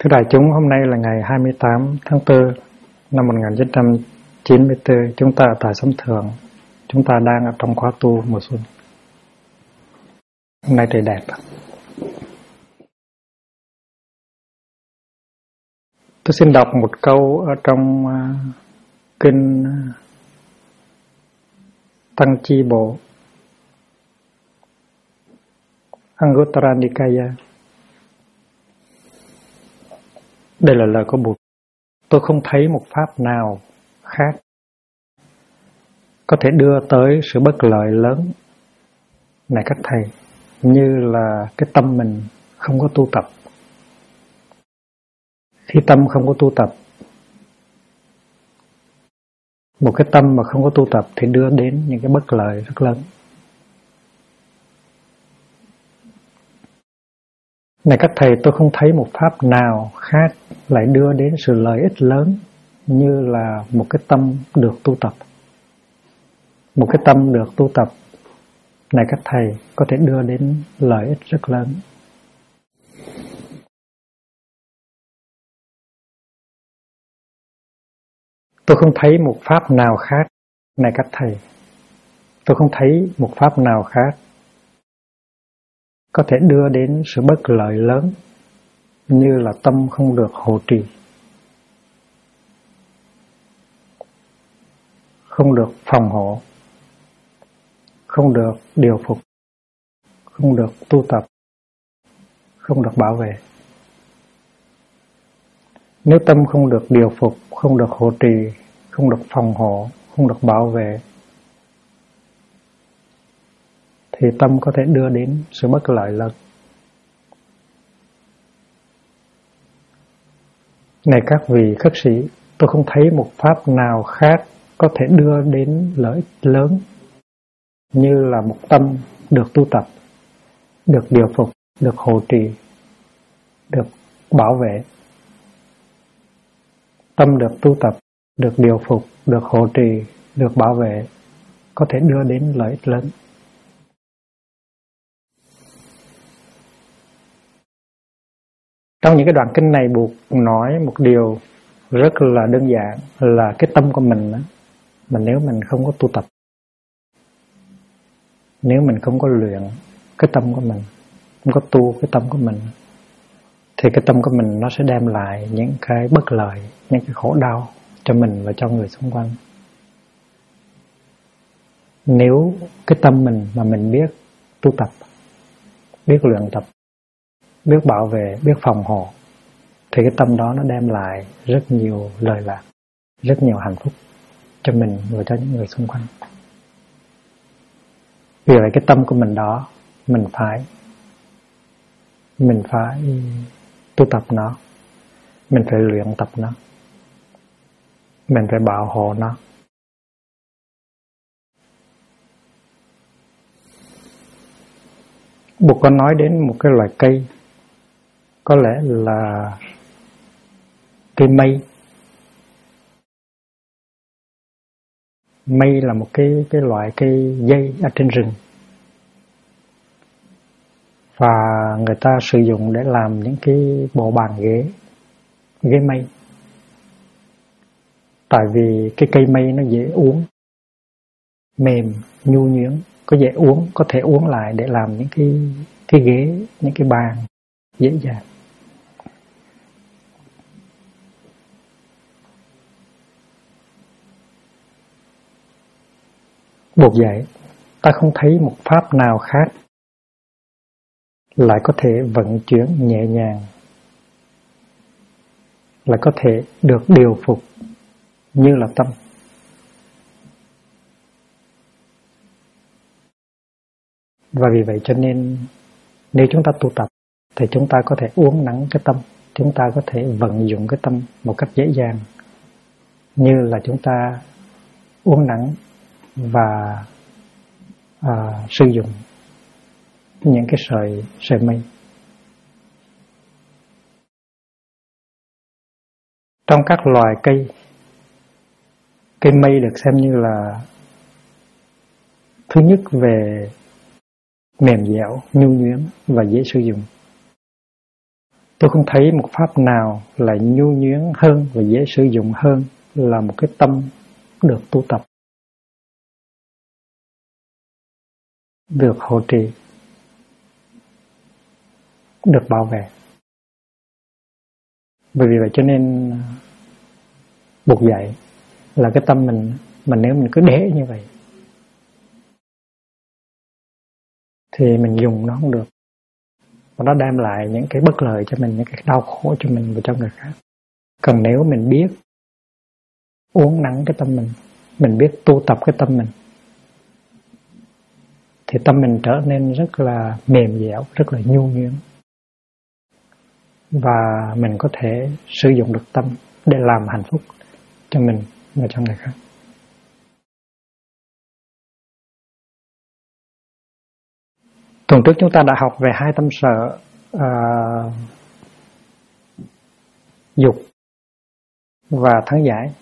Thưa đại chúng, hôm nay là ngày 28 tháng 4 năm 1994, chúng ta ở tại Sấm Thượng, chúng ta đang ở trong khóa tu mùa xuân. Hôm nay trời đẹp. Tôi xin đọc một câu ở trong kinh Tăng Chi Bộ Anguttara Nikaya. Đây là lời của Bụt. Tôi không thấy một pháp nào khác có thể đưa tới sự bất lợi lớn này các thầy, như là cái tâm mình không có tu tập. Khi tâm không có tu tập, một cái tâm mà không có tu tập thì đưa đến những cái bất lợi rất lớn. Này các thầy, tôi không thấy một pháp nào khác lại đưa đến sự lợi ích lớn như là một cái tâm được tu tập. Một cái tâm được tu tập, này các thầy, có thể đưa đến lợi ích rất lớn. Tôi không thấy một pháp nào khác, này các thầy, tôi không thấy một pháp nào khác có thể đưa đến sự bất lợi lớn như là tâm không được hộ trì, không được phòng hộ, không được điều phục, không được tu tập, không được bảo vệ. Nếu tâm không được điều phục, không được hộ trì, không được phòng hộ, không được bảo vệ, thì tâm có thể đưa đến sự bất lợi lớn. Này các vị khất sĩ, tôi không thấy một pháp nào khác có thể đưa đến lợi ích lớn như là một tâm được tu tập, được điều phục, được hộ trì, được bảo vệ. Tâm được tu tập, được điều phục, được hộ trì, được bảo vệ, có thể đưa đến lợi ích lớn. Trong những cái đoạn kinh này, Bụt nói một điều rất là đơn giản, là cái tâm của mình đó, mà nếu mình không có tu tập, nếu mình không có luyện cái tâm của mình, không có tu cái tâm của mình, thì cái tâm của mình nó sẽ đem lại những cái bất lợi, những cái khổ đau cho mình và cho người xung quanh. Nếu cái tâm mình mà mình biết tu tập, biết luyện tập, biết bảo vệ, biết phòng hộ, thì cái tâm đó nó đem lại rất nhiều lợi lạc, rất nhiều hạnh phúc cho mình và cho những người xung quanh. Vì vậy cái tâm của mình đó, mình phải tu tập nó, mình phải luyện tập nó, mình phải bảo hộ nó. Bụt có nói đến một cái loại cây, có lẽ là cây mây. Mây là một cái loại cây dây ở trên rừng, và người ta sử dụng để làm những cái bộ bàn ghế mây. Tại vì cái cây mây nó dễ uốn, mềm, nhu nhuyễn, có dễ uốn, có thể uốn lại để làm những cái ghế, những cái bàn dễ dàng. Bụt dạy, ta không thấy một pháp nào khác lại có thể vận chuyển nhẹ nhàng, lại có thể được điều phục như là tâm. Và vì vậy cho nên nếu chúng ta tu tập thì chúng ta có thể uốn nắn cái tâm, chúng ta có thể vận dụng cái tâm một cách dễ dàng, như là chúng ta uốn nắn và sử dụng những cái sợi mây. Trong các loài cây mây được xem như là thứ nhất về mềm dẻo, nhu nhuyễn và dễ sử dụng. Tôi không thấy một pháp nào là nhu nhuyễn hơn và dễ sử dụng hơn là một cái tâm được tu tập, được hộ trì, được bảo vệ. Bởi vì vậy cho nên buộc dạy là cái tâm mình, mà nếu mình cứ để như vậy thì mình dùng nó không được, và nó đem lại những cái bất lợi cho mình, những cái đau khổ cho mình và cho người khác. Còn nếu mình biết uốn nắn cái tâm mình biết tu tập cái tâm mình, thì tâm mình trở nên rất là mềm dẻo, rất là nhu nhuyễn, và mình có thể sử dụng được tâm để làm hạnh phúc cho mình và cho người khác. Tuần trước chúng ta đã học về hai tâm sở, dục và thắng giải.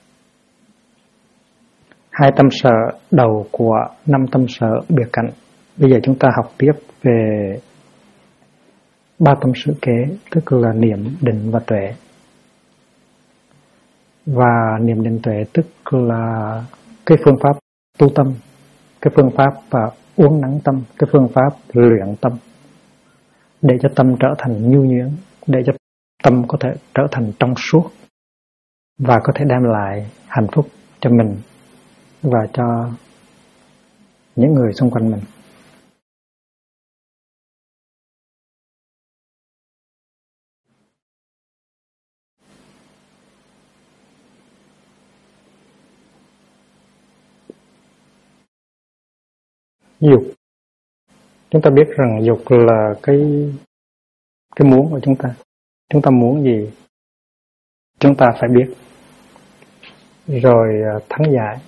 Hai tâm sở đầu của 5 tâm sở biệt cảnh. Bây giờ chúng ta học tiếp về 3 tâm sở kế, tức là niệm, định và tuệ. Và niệm, định, tuệ tức là cái phương pháp tu tâm, cái phương pháp uốn nắn tâm, cái phương pháp luyện tâm để cho tâm trở thành nhu nhuyễn, để cho tâm có thể trở thành trong suốt và có thể đem lại hạnh phúc cho mình và cho những người xung quanh mình. Dục, chúng ta biết rằng dục là cái muốn của chúng ta. Chúng ta muốn gì chúng ta phải biết. Rồi thắng giải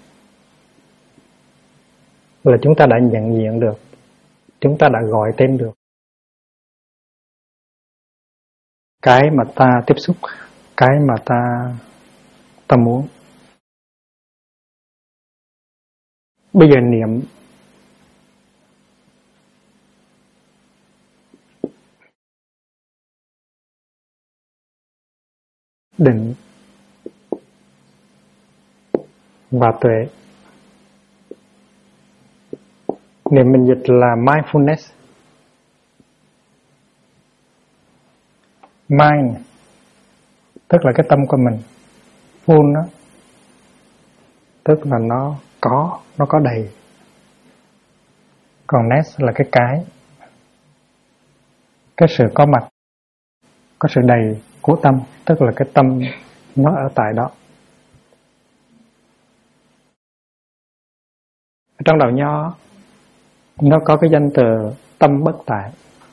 là chúng ta đã nhận diện được, chúng ta đã gọi tên được cái mà ta tiếp xúc, cái mà ta muốn. Bây giờ niệm định và tuệ. Niệm mình dịch là mindfulness. Mind tức là cái tâm của mình, full đó tức là nó có đầy. Còn ness là cái sự có mặt, có sự đầy của tâm, tức là cái tâm nó ở tại đó. Trong đạo Nho nó có cái danh từ tâm bất tại.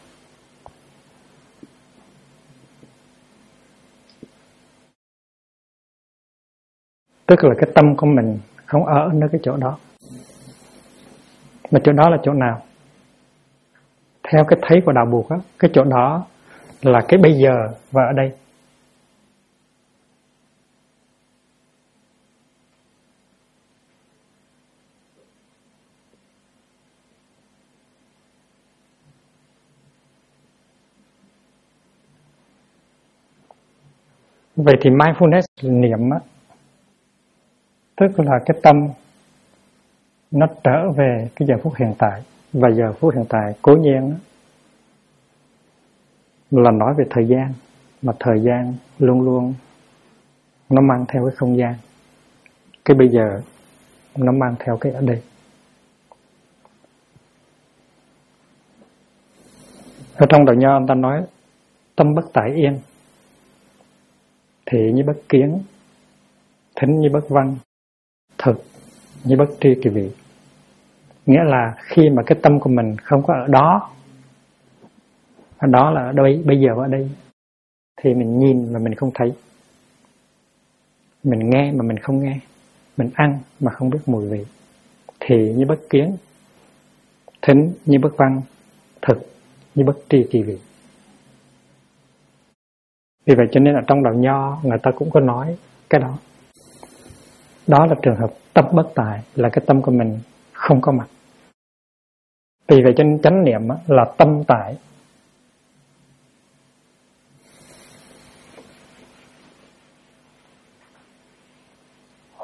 Tức là cái tâm của mình không ở nơi cái chỗ đó. Mà chỗ đó là chỗ nào? Theo cái thấy của đạo Buộc á, cái chỗ đó là cái bây giờ và ở đây. Vậy thì mindfulness niệm á, tức là cái tâm nó trở về cái giờ phút hiện tại. Và giờ phút hiện tại cố nhiên á, là nói về thời gian, mà thời gian luôn luôn nó mang theo cái không gian. Cái bây giờ nó mang theo cái ở đây. Ở trong đạo Nho người ta nói tâm bất tại yên, thị như bất kiến, thính như bất văn, thực như bất tri kỳ vị. Nghĩa là khi mà cái tâm của mình không có ở đó là ở đây, bây giờ ở đây, thì mình nhìn mà mình không thấy, mình nghe mà mình không nghe, mình ăn mà không biết mùi vị, thì như bất kiến, thính như bất văn, thực như bất tri kỳ vị. Vì vậy cho nên ở trong đạo Nho người ta cũng có nói cái đó. Đó là trường hợp tâm bất tại, là cái tâm của mình không có mặt. Vì vậy cho nên chánh niệm là tâm tại.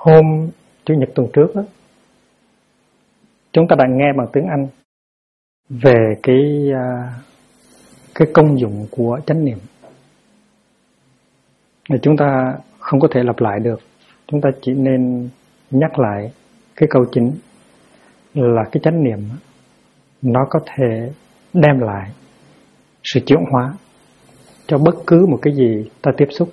Hôm Chủ nhật tuần trước đó, chúng ta đã nghe bằng tiếng Anh về cái công dụng của chánh niệm. Chúng ta không có thể lặp lại được, chúng ta chỉ nên nhắc lại cái câu chính là cái chánh niệm nó có thể đem lại sự chuyển hóa cho bất cứ một cái gì ta tiếp xúc.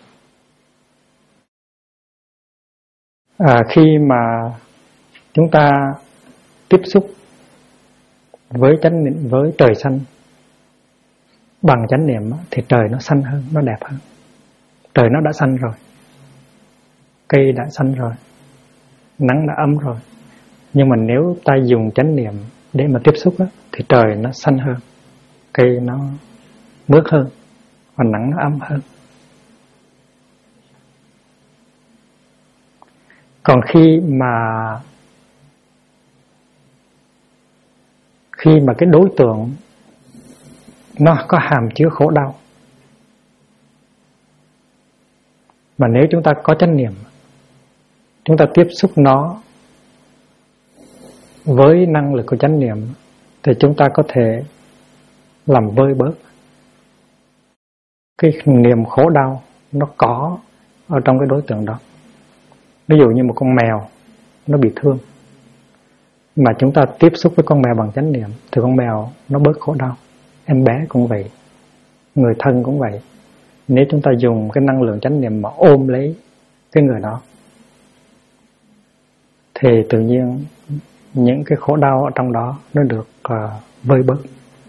Khi mà chúng ta tiếp xúc với chánh niệm, với trời xanh bằng chánh niệm thì trời nó xanh hơn, nó đẹp hơn. Trời nó đã xanh rồi, cây đã xanh rồi, nắng đã ấm rồi. Nhưng mà nếu ta dùng chánh niệm để mà tiếp xúc thì trời nó xanh hơn, cây nó mướt hơn và nắng nó ấm hơn. Còn khi mà cái đối tượng nó có hàm chứa khổ đau, mà nếu chúng ta có chánh niệm, chúng ta tiếp xúc nó với năng lực của chánh niệm thì chúng ta có thể làm vơi bớt cái niềm khổ đau nó có ở trong cái đối tượng đó. Ví dụ như một con mèo nó bị thương, mà chúng ta tiếp xúc với con mèo bằng chánh niệm thì con mèo nó bớt khổ đau. Em bé cũng vậy, người thân cũng vậy. Nếu chúng ta dùng cái năng lượng chánh niệm mà ôm lấy cái người đó thì tự nhiên những cái khổ đau ở trong đó nó được vơi bớt.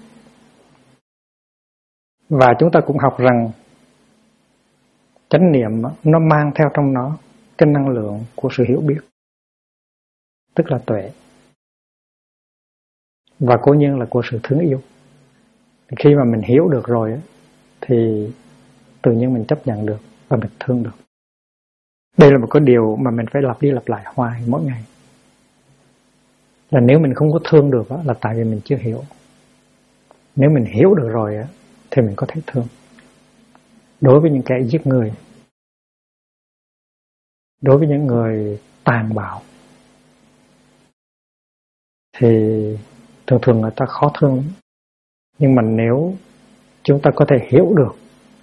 Và chúng ta cũng học rằng chánh niệm nó mang theo trong nó cái năng lượng của sự hiểu biết, tức là tuệ, và cố nhiên là của sự thương yêu. Khi mà mình hiểu được rồi thì tự nhiên mình chấp nhận được và mình thương được. Đây là một cái điều mà mình phải lặp đi lặp lại hoài mỗi ngày. Là nếu mình không có thương được là tại vì mình chưa hiểu. Nếu mình hiểu được rồi thì mình có thể thương. Đối với những kẻ giết người, đối với những người tàn bạo thì thường người ta khó thương. Nhưng mà nếu chúng ta có thể hiểu được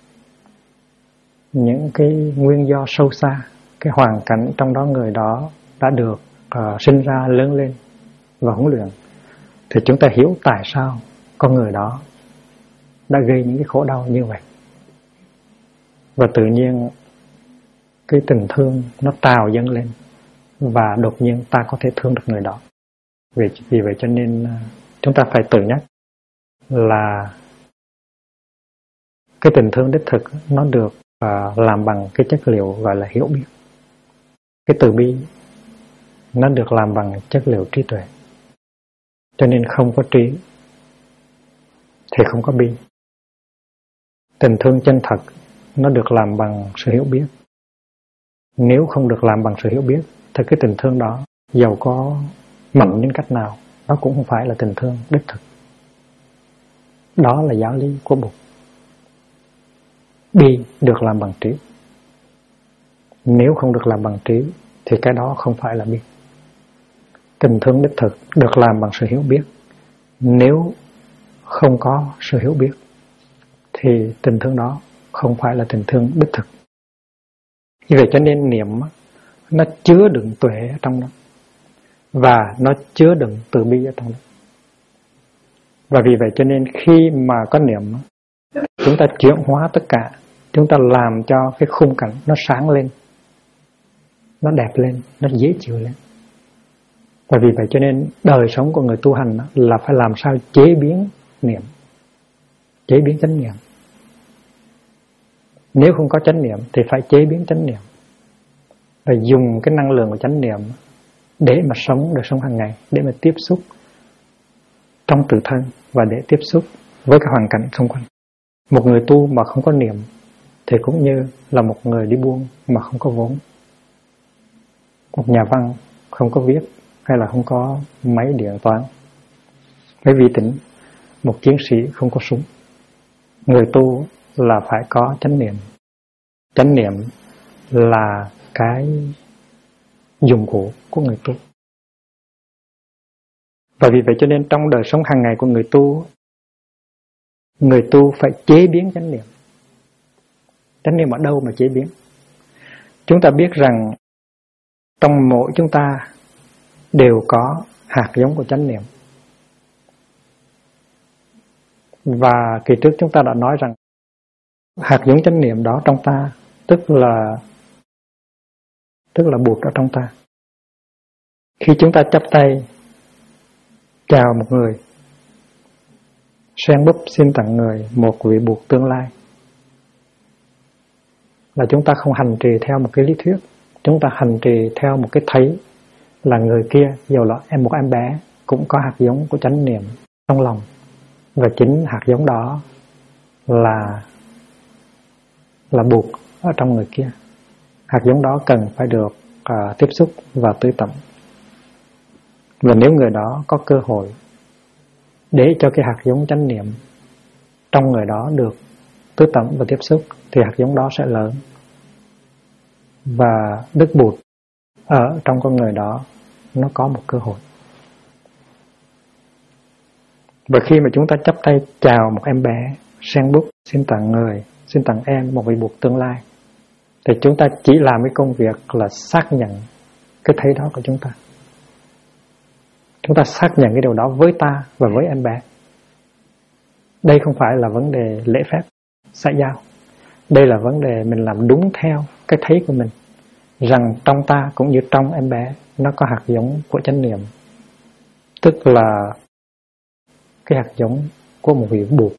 những cái nguyên do sâu xa, cái hoàn cảnh trong đó người đó đã được sinh ra, lớn lên và huấn luyện, thì chúng ta hiểu tại sao con người đó đã gây những cái khổ đau như vậy. Và tự nhiên cái tình thương nó trào dâng lên và đột nhiên ta có thể thương được người đó. Vì vậy cho nên chúng ta phải tự nhắc là cái tình thương đích thực nó được làm bằng cái chất liệu gọi là hiểu biết. Cái từ bi nó được làm bằng chất liệu trí tuệ. Cho nên không có trí thì không có bi. Tình thương chân thật nó được làm bằng sự hiểu biết. Nếu không được làm bằng sự hiểu biết thì cái tình thương đó dầu có mạnh đến cách nào nó cũng không phải là tình thương đích thực. Đó là giáo lý của Bụt. Bi được làm bằng trí. Nếu không được làm bằng trí thì cái đó không phải là bi. Tình thương đích thực được làm bằng sự hiểu biết. Nếu không có sự hiểu biết thì tình thương đó không phải là tình thương đích thực. Vì vậy cho nên niệm nó chứa đựng tuệ ở trong đó, và nó chứa đựng từ bi ở trong đó. Và vì vậy cho nên khi mà có niệm, chúng ta chuyển hóa tất cả, chúng ta làm cho cái khung cảnh nó sáng lên, nó đẹp lên, nó dễ chịu lên. Và vì vậy cho nên đời sống của người tu hành là phải làm sao chế biến niệm, chế biến chánh niệm. Nếu không có chánh niệm thì phải chế biến chánh niệm, và dùng cái năng lượng của chánh niệm để mà sống đời sống hàng ngày, để mà tiếp xúc trong tự thân và để tiếp xúc với cái hoàn cảnh xung quanh. Một người tu mà không có niệm thì cũng như là một người đi buôn mà không có vốn. Một nhà văn không có viết hay là không có máy điện toán, với vi tính. Một chiến sĩ không có súng. Người tu là phải có chánh niệm. Chánh niệm là cái dụng cụ của người tu. Và vì vậy cho nên trong đời sống hàng ngày của người tu phải chế biến chánh niệm. Chánh niệm ở đâu mà chế biến? Chúng ta biết rằng trong mỗi chúng ta đều có hạt giống của chánh niệm. Và kỳ trước chúng ta đã nói rằng hạt giống chánh niệm đó trong ta tức là Bụt ở trong ta. Khi chúng ta chắp tay chào một người, sen búp xin tặng người một vị Bụt tương lai, là chúng ta không hành trì theo một cái lý thuyết, chúng ta hành trì theo một cái thấy là người kia, dù là một em bé, cũng có hạt giống của chánh niệm trong lòng, và chính hạt giống đó là Bụt ở trong người kia. Hạt giống đó cần phải được tiếp xúc và tưới tẩm. Và nếu người đó có cơ hội để cho cái hạt giống chánh niệm trong người đó được tưới tẩm và tiếp xúc, thì hạt giống đó sẽ lớn. Và Đức Bụt ở trong con người đó nó có một cơ hội. Và khi mà chúng ta chắp tay chào một em bé, sen búp xin tặng người, xin tặng em một vị Bụt tương lai, thì chúng ta chỉ làm cái công việc là xác nhận cái thấy đó của chúng ta. Chúng ta xác nhận cái điều đó với ta và với em bé. Đây không phải là vấn đề lễ phép, xã giao. Đây là vấn đề mình làm đúng theo cái thấy của mình, rằng trong ta cũng như trong em bé nó có hạt giống của chánh niệm, tức là cái hạt giống của một vị Bụt.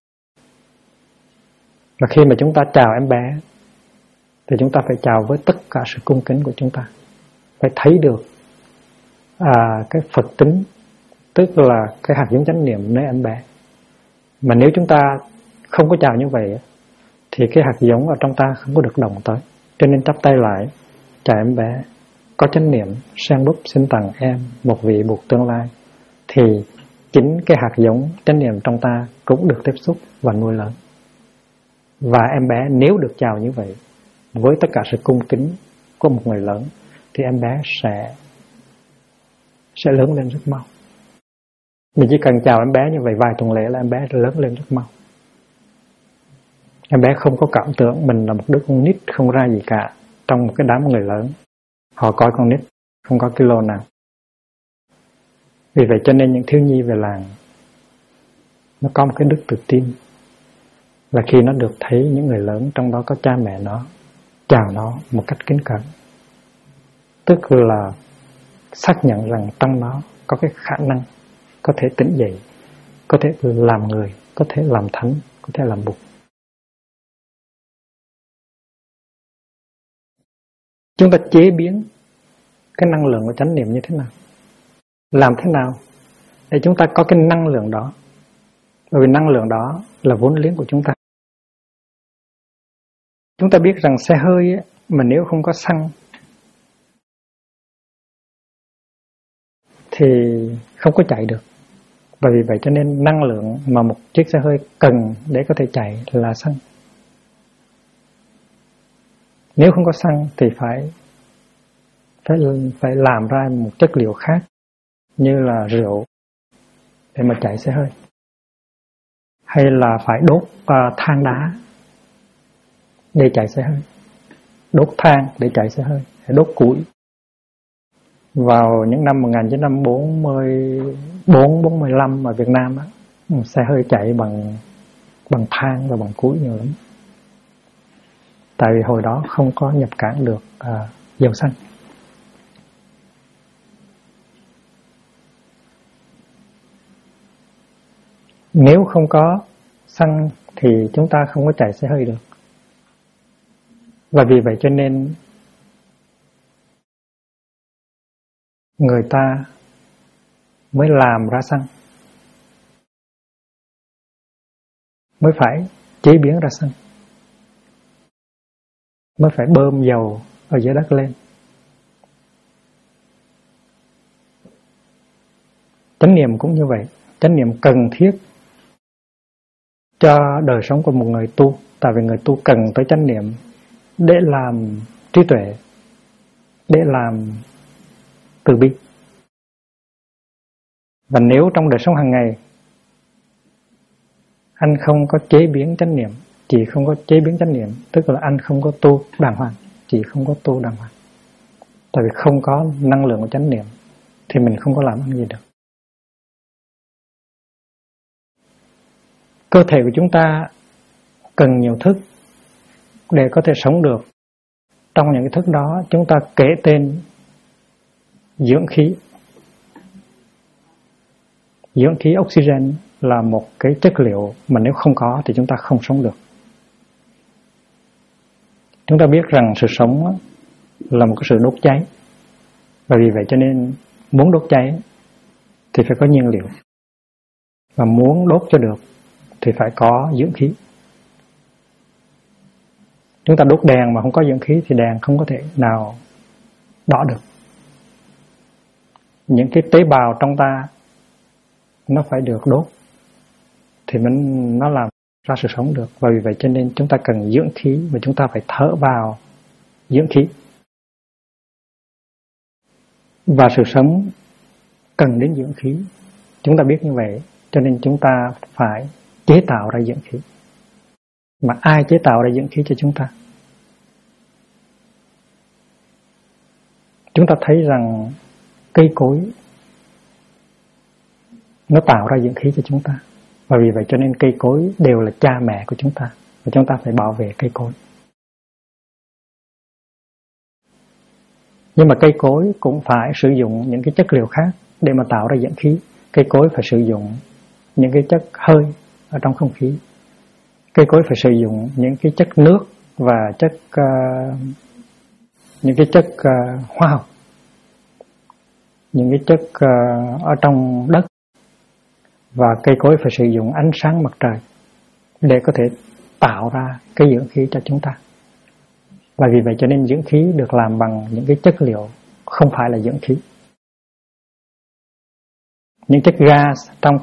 Và khi mà chúng ta chào em bé thì chúng ta phải chào với tất cả sự cung kính của chúng ta, phải thấy được cái Phật tính, tức là cái hạt giống chánh niệm nơi em bé. Mà nếu chúng ta không có chào như vậy thì cái hạt giống ở trong ta không có được động tới. Cho nên chắp tay lại chào em bé có chánh niệm, sen búp xin tặng em một vị Bụt tương lai, thì chính cái hạt giống chánh niệm trong ta cũng được tiếp xúc và nuôi lớn. Và em bé nếu được chào như vậy với tất cả sự cung kính của một người lớn, thì em bé sẽ lớn lên rất mau. Mình chỉ cần chào em bé như vậy vài tuần lễ là em bé lớn lên rất mau. Em bé không có cảm tưởng mình là một đứa con nít không ra gì cả trong một cái đám người lớn. Họ coi con nít không có kilo nào. Vì vậy cho nên những thiếu nhi về làng nó có một cái đức tự tin, là khi nó được thấy những người lớn, trong đó có cha mẹ nó, chào nó một cách kính cẩn, tức là xác nhận rằng trong nó có cái khả năng có thể tỉnh dậy, có thể làm người, có thể làm thánh, có thể làm Bụt. Chúng ta chế biến cái năng lượng của chánh niệm như thế nào? Làm thế nào để chúng ta có cái năng lượng đó? Bởi vì năng lượng đó là vốn liếng của chúng ta. Chúng ta biết rằng xe hơi ấy, mà nếu không có xăng thì không có chạy được. Và vì vậy cho nên năng lượng mà một chiếc xe hơi cần để có thể chạy là xăng. Nếu không có xăng thì phải làm ra một chất liệu khác, như là rượu để mà chạy xe hơi, hay là phải đốt than đá để chạy xe hơi, đốt than để chạy xe hơi, hay đốt củi. Vào những năm 1944-45 ở Việt Nam á, xe hơi chạy bằng than và bằng củi nhiều lắm. Tại vì hồi đó không có nhập cảng được dầu xăng. Nếu không có xăng thì chúng ta không có chạy xe hơi được. Và vì vậy cho nên người ta mới làm ra xăng, mới phải chế biến ra xăng, mới phải bơm dầu ở dưới đất lên. Chánh niệm cũng như vậy. Chánh niệm cần thiết cho đời sống của một người tu. Tại vì người tu cần tới chánh niệm để làm trí tuệ, để làm từ bi. Và nếu trong đời sống hàng ngày anh không có chế biến chánh niệm, chỉ không có chế biến chánh niệm, tức là anh không có tu đàng hoàng, chỉ không có tu đàng hoàng. Tại vì không có năng lượng của chánh niệm thì mình không có làm ăn gì được. Cơ thể của chúng ta cần nhiều thức để có thể sống được. Trong những cái thức đó chúng ta kể tên dưỡng khí. Dưỡng khí oxygen là một cái chất liệu mà nếu không có thì chúng ta không sống được. Chúng ta biết rằng sự sống là một cái sự đốt cháy. Và vì vậy cho nên muốn đốt cháy thì phải có nhiên liệu. Và muốn đốt cho được thì phải có dưỡng khí. Chúng ta đốt đèn mà không có dưỡng khí thì đèn không có thể nào đỏ được. Những cái tế bào trong ta nó phải được đốt thì nó làm ra sự sống được. Và vì vậy cho nên chúng ta cần dưỡng khí và chúng ta phải thở vào dưỡng khí. Và sự sống cần đến dưỡng khí. Chúng ta biết như vậy cho nên chúng ta phải chế tạo ra dưỡng khí. Mà ai chế tạo ra dưỡng khí cho chúng ta? Chúng ta thấy rằng cây cối nó tạo ra dưỡng khí cho chúng ta. Và vì vậy cho nên cây cối đều là cha mẹ của chúng ta. Và chúng ta phải bảo vệ cây cối. Nhưng mà cây cối cũng phải sử dụng những cái chất liệu khác để mà tạo ra dưỡng khí. Cây cối phải sử dụng những cái chất hơi ở trong không khí. Cây cối phải sử dụng những cái chất nước và những cái chất hóa học, những cái chất ở trong đất. Và cây cối phải sử dụng ánh sáng mặt trời để có thể tạo ra cái dưỡng khí cho chúng ta. Và vì vậy cho nên dưỡng khí được làm bằng những cái chất liệu không phải là dưỡng khí. Những chất gas trong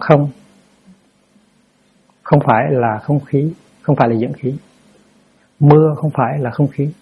không phải là không khí, không phải là dưỡng khí. Mưa không phải là không khí.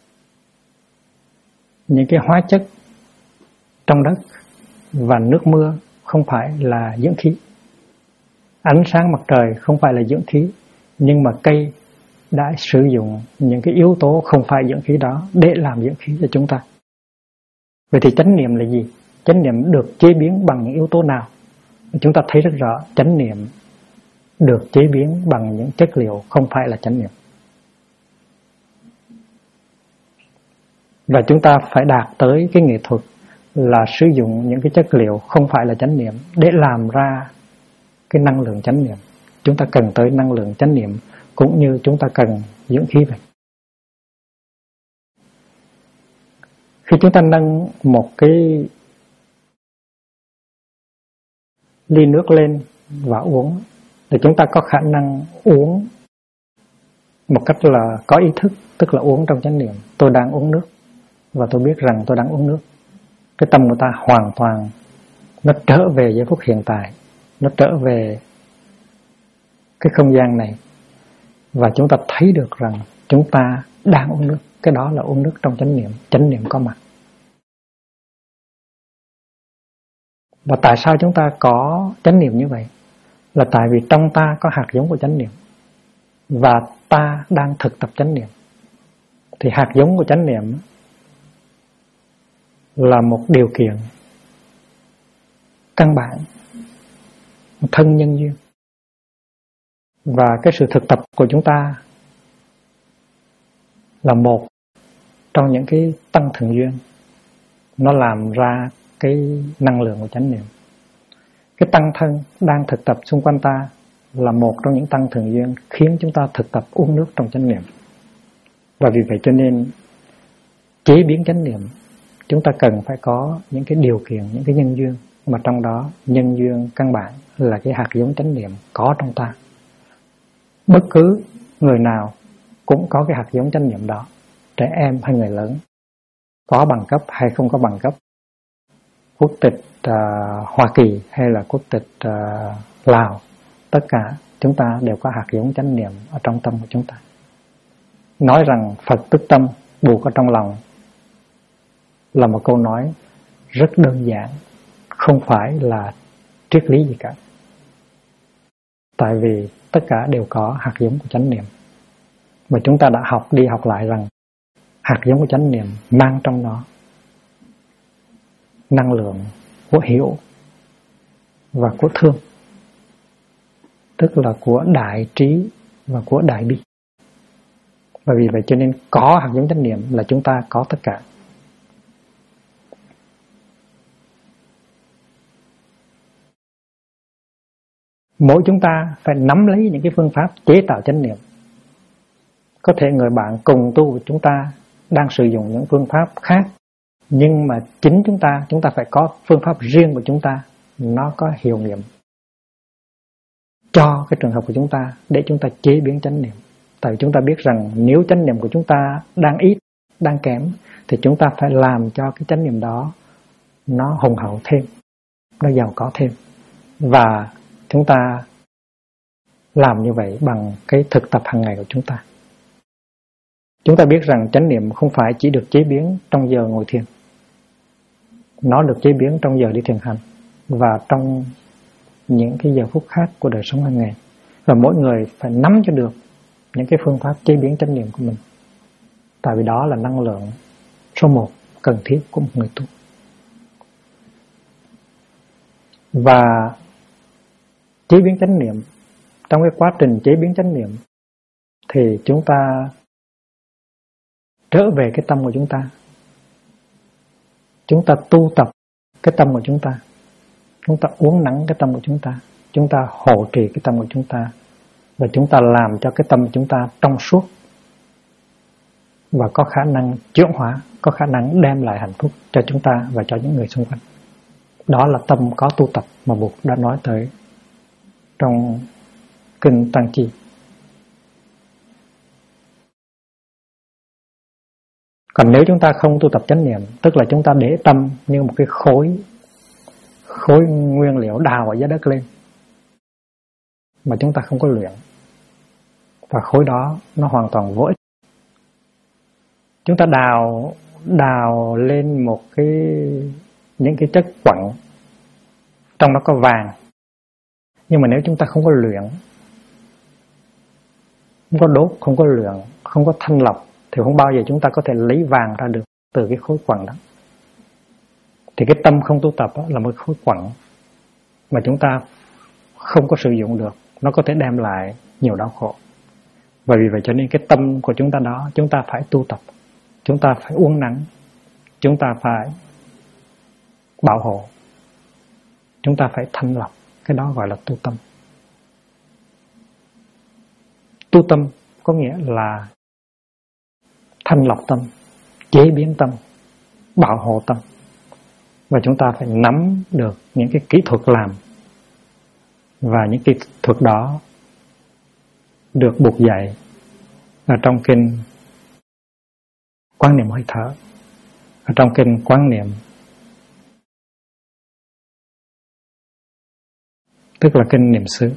Những cái hóa chất trong đất và nước mưa không phải là dưỡng khí. Ánh sáng mặt trời không phải là dưỡng khí, nhưng mà cây đã sử dụng những cái yếu tố không phải dưỡng khí đó để làm dưỡng khí cho chúng ta. Vậy thì chánh niệm là gì? Chánh niệm được chế biến bằng những yếu tố nào? Chúng ta thấy rất rõ chánh niệm được chế biến bằng những chất liệu không phải là chánh niệm. Và chúng ta phải đạt tới cái nghệ thuật là sử dụng những cái chất liệu không phải là chánh niệm để làm ra cái năng lượng chánh niệm. Chúng ta cần tới năng lượng chánh niệm cũng như chúng ta cần dưỡng khí vậy. Khi chúng ta nâng một cái ly nước lên và uống thì chúng ta có khả năng uống một cách là có ý thức, tức là uống trong chánh niệm. Tôi đang uống nước và tôi biết rằng tôi đang uống nước. Cái tâm của ta hoàn toàn nó trở về giây phút hiện tại, nó trở về cái không gian này và chúng ta thấy được rằng chúng ta đang uống nước. Cái đó là uống nước trong chánh niệm có mặt. Và tại sao chúng ta có chánh niệm như vậy? Là tại vì trong ta có hạt giống của chánh niệm và ta đang thực tập chánh niệm. Thì hạt giống của chánh niệm là một điều kiện căn bản, thân nhân duyên. Và cái sự thực tập của chúng ta là một trong những cái tăng thượng duyên. Nó làm ra cái năng lượng của chánh niệm. Cái tăng thân đang thực tập xung quanh ta là một trong những tăng thượng duyên khiến chúng ta thực tập uống nước trong chánh niệm. Và vì vậy cho nên chế biến chánh niệm chúng ta cần phải có những cái điều kiện, những cái nhân duyên. Mà trong đó nhân duyên căn bản là cái hạt giống chánh niệm có trong ta. Bất cứ người nào cũng có cái hạt giống chánh niệm đó, trẻ em hay người lớn, có bằng cấp hay không có bằng cấp, quốc tịch Hoa Kỳ hay là quốc tịch Lào, tất cả chúng ta đều có hạt giống chánh niệm ở trong tâm của chúng ta. Nói rằng Phật tức tâm, buộc ở trong lòng là một câu nói rất đơn giản, không phải là triết lý gì cả. Tại vì tất cả đều có hạt giống của chánh niệm. Mà chúng ta đã đi học lại rằng hạt giống của chánh niệm mang trong nó năng lượng của hiểu và của thương, tức là của đại trí và của đại bi. Và vì vậy cho nên có hạt giống chánh niệm là chúng ta có tất cả. Mỗi chúng ta phải nắm lấy những cái phương pháp chế tạo chánh niệm. Có thể người bạn cùng tu của chúng ta đang sử dụng những phương pháp khác, nhưng mà chính chúng ta phải có phương pháp riêng của chúng ta, nó có hiệu nghiệm cho cái trường hợp của chúng ta để chúng ta chế biến chánh niệm. Tại vì chúng ta biết rằng nếu chánh niệm của chúng ta đang ít, đang kém, thì chúng ta phải làm cho cái chánh niệm đó nó hùng hậu thêm, nó giàu có thêm. Và chúng ta làm như vậy bằng cái thực tập hàng ngày của chúng ta. Chúng ta biết rằng chánh niệm không phải chỉ được chế biến trong giờ ngồi thiền. Nó được chế biến trong giờ đi thiền hành và trong những cái giờ phút khác của đời sống hàng ngày. Và mỗi người phải nắm cho được những cái phương pháp chế biến chánh niệm của mình. Tại vì đó là năng lượng số 1 cần thiết của một người tu. Và chế biến chánh niệm, trong cái quá trình chế biến chánh niệm thì chúng ta trở về cái tâm của chúng ta. Chúng ta tu tập cái tâm của chúng ta. Chúng ta uốn nắn cái tâm của chúng ta. Chúng ta hộ trì cái tâm của chúng ta. Và chúng ta làm cho cái tâm của chúng ta trong suốt và có khả năng chuyển hóa, có khả năng đem lại hạnh phúc cho chúng ta và cho những người xung quanh. Đó là tâm có tu tập mà Bụt đã nói tới trong Kinh Tăng Chi. Còn nếu chúng ta không tu tập chánh niệm, tức là chúng ta để tâm như một cái khối nguyên liệu đào ở dưới đất lên, mà chúng ta không có luyện, và khối đó nó hoàn toàn vô ích. Chúng ta đào lên những cái chất quặng, trong đó có vàng, nhưng mà nếu chúng ta không có luyện, không có đốt, không có luyện, không có thanh lọc, thì không bao giờ chúng ta có thể lấy vàng ra được từ cái khối quặng đó. Thì cái tâm không tu tập là một khối quặng mà chúng ta không có sử dụng được, nó có thể đem lại nhiều đau khổ. Và vì vậy cho nên cái tâm của chúng ta đó, chúng ta phải tu tập, chúng ta phải uốn nắn, chúng ta phải bảo hộ, chúng ta phải thanh lọc. Cái đó gọi là tu tâm. Tu tâm có nghĩa là thanh lọc tâm, chế biến tâm, bảo hộ tâm. Và chúng ta phải nắm được những cái kỹ thuật làm. Và những kỹ thuật đó được Bụt dạy ở trong kinh Quán Niệm Hơi Thở, ở trong kinh Quán Niệm, tức là kinh niệm xứ.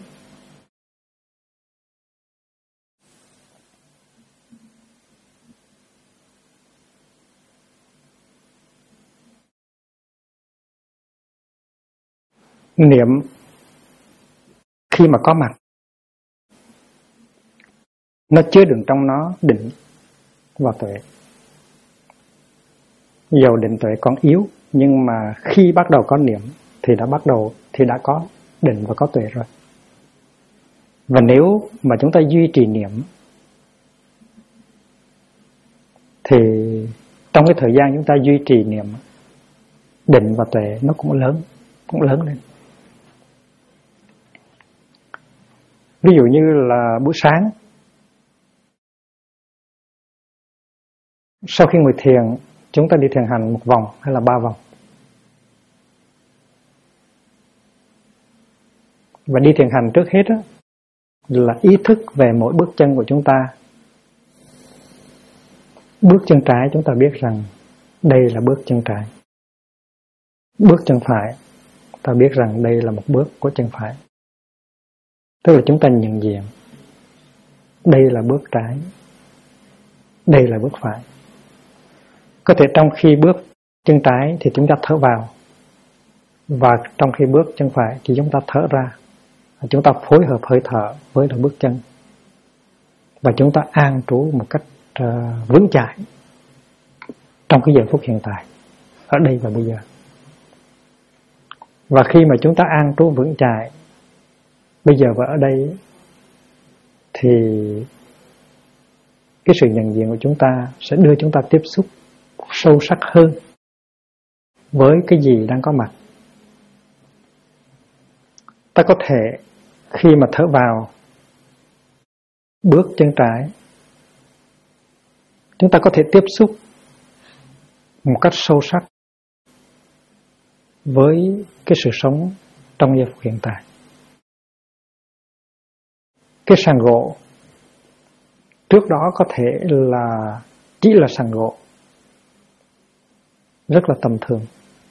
Niệm khi mà có mặt, nó chứa đựng trong nó định và tuệ. Dầu định tuệ còn yếu, nhưng mà khi bắt đầu có niệm thì đã có định và có tuệ rồi. Và nếu mà chúng ta duy trì niệm thì trong cái thời gian chúng ta duy trì niệm, định và tuệ nó cũng lớn lên. Ví dụ như là buổi sáng, sau khi ngồi thiền, chúng ta đi thiền hành 1 vòng hay là 3 vòng. Và đi thiền hành trước hết đó, là ý thức về mỗi bước chân của chúng ta. Bước chân trái chúng ta biết rằng đây là bước chân trái. Bước chân phải, ta biết rằng đây là một bước của chân phải. Tức là chúng ta nhận diện đây là bước trái, đây là bước phải. Có thể trong khi bước Chân trái thì chúng ta thở vào, và trong khi bước chân phải thì chúng ta thở ra. Chúng ta phối hợp hơi thở với bước chân, và chúng ta an trú một cách vững chãi trong cái giờ phút hiện tại, ở đây và bây giờ. Và khi mà chúng ta an trú vững chãi bây giờ và ở đây, thì cái sự nhận diện của chúng ta sẽ đưa chúng ta tiếp xúc sâu sắc hơn với cái gì đang có mặt. Ta có thể khi mà thở vào bước chân trái, chúng ta có thể tiếp xúc một cách sâu sắc với cái sự sống trong giây phút hiện tại. Cái sàn gỗ trước đó có thể là chỉ là sàn gỗ, rất là tầm thường,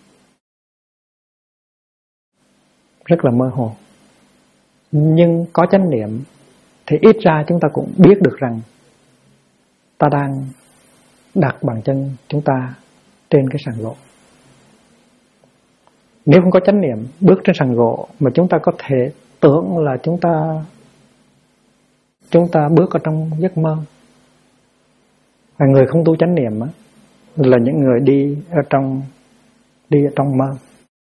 rất là mơ hồ. Nhưng có chánh niệm thì ít ra chúng ta cũng biết được rằng ta đang đặt bàn chân chúng ta trên cái sàn gỗ. Nếu không có chánh niệm, bước trên sàn gỗ mà chúng ta có thể tưởng là chúng ta bước ở trong giấc mơ. Và người không tu chánh niệm là những người đi ở trong mơ.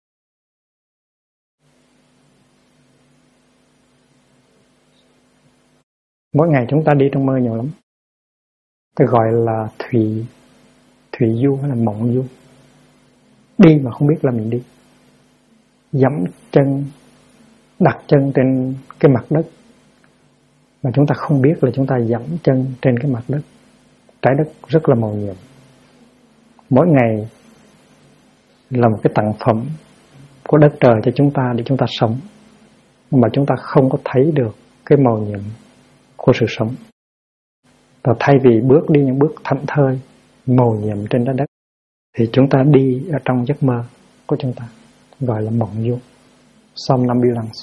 Mỗi ngày chúng ta đi trong mơ nhiều lắm. Cái gọi là thủy du hay là mộng du. Đi mà không biết là mình đi. Dẫm chân, đặt chân trên cái mặt đất mà chúng ta không biết là chúng ta dẫm chân trên cái mặt đất. Trái đất rất là màu nhiệm. Mỗi ngày là một cái tặng phẩm của đất trời cho chúng ta để chúng ta sống, mà chúng ta không có thấy được cái màu nhiệm của sự sống. Và thay vì bước đi những bước thảnh thơi màu nhiệm trên trái đất, thì chúng ta đi ở trong giấc mơ của chúng ta, gọi là mộng du, somnambulance.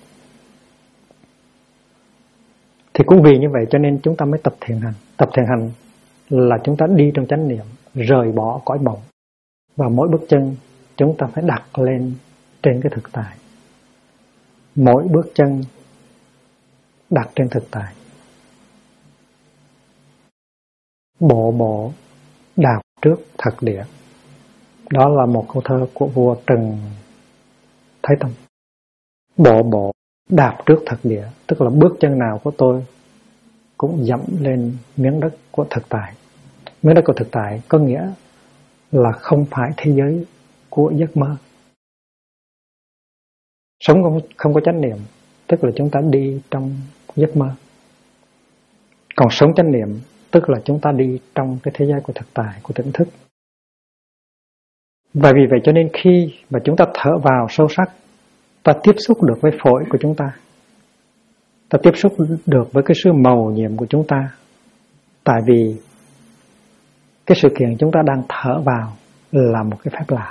Thì cũng vì như vậy cho nên chúng ta mới tập thiền hành. Tập thiền hành là chúng ta đi trong chánh niệm, rời bỏ cõi mộng, và mỗi bước chân chúng ta phải đặt lên trên cái thực tại. Mỗi bước chân đặt trên thực tại. Bộ đạp trước thật địa. Đó là một câu thơ của vua Trần Thái Tông. Bộ đạp trước thật địa, tức là bước chân nào của tôi cũng dẫm lên miếng đất của thực tại. Miếng đất của thực tại có nghĩa là không phải thế giới của giấc mơ. Sống không có chánh niệm, tức là chúng ta đi trong giấc mơ. Còn sống chánh niệm, tức là chúng ta đi trong cái thế giới của thực tại, của tỉnh thức. Và vì vậy cho nên khi mà chúng ta thở vào sâu sắc, ta tiếp xúc được với phổi của chúng ta. Ta tiếp xúc được với cái sự màu nhiệm của chúng ta. Tại vì cái sự kiện chúng ta đang thở vào là một cái phép lạ.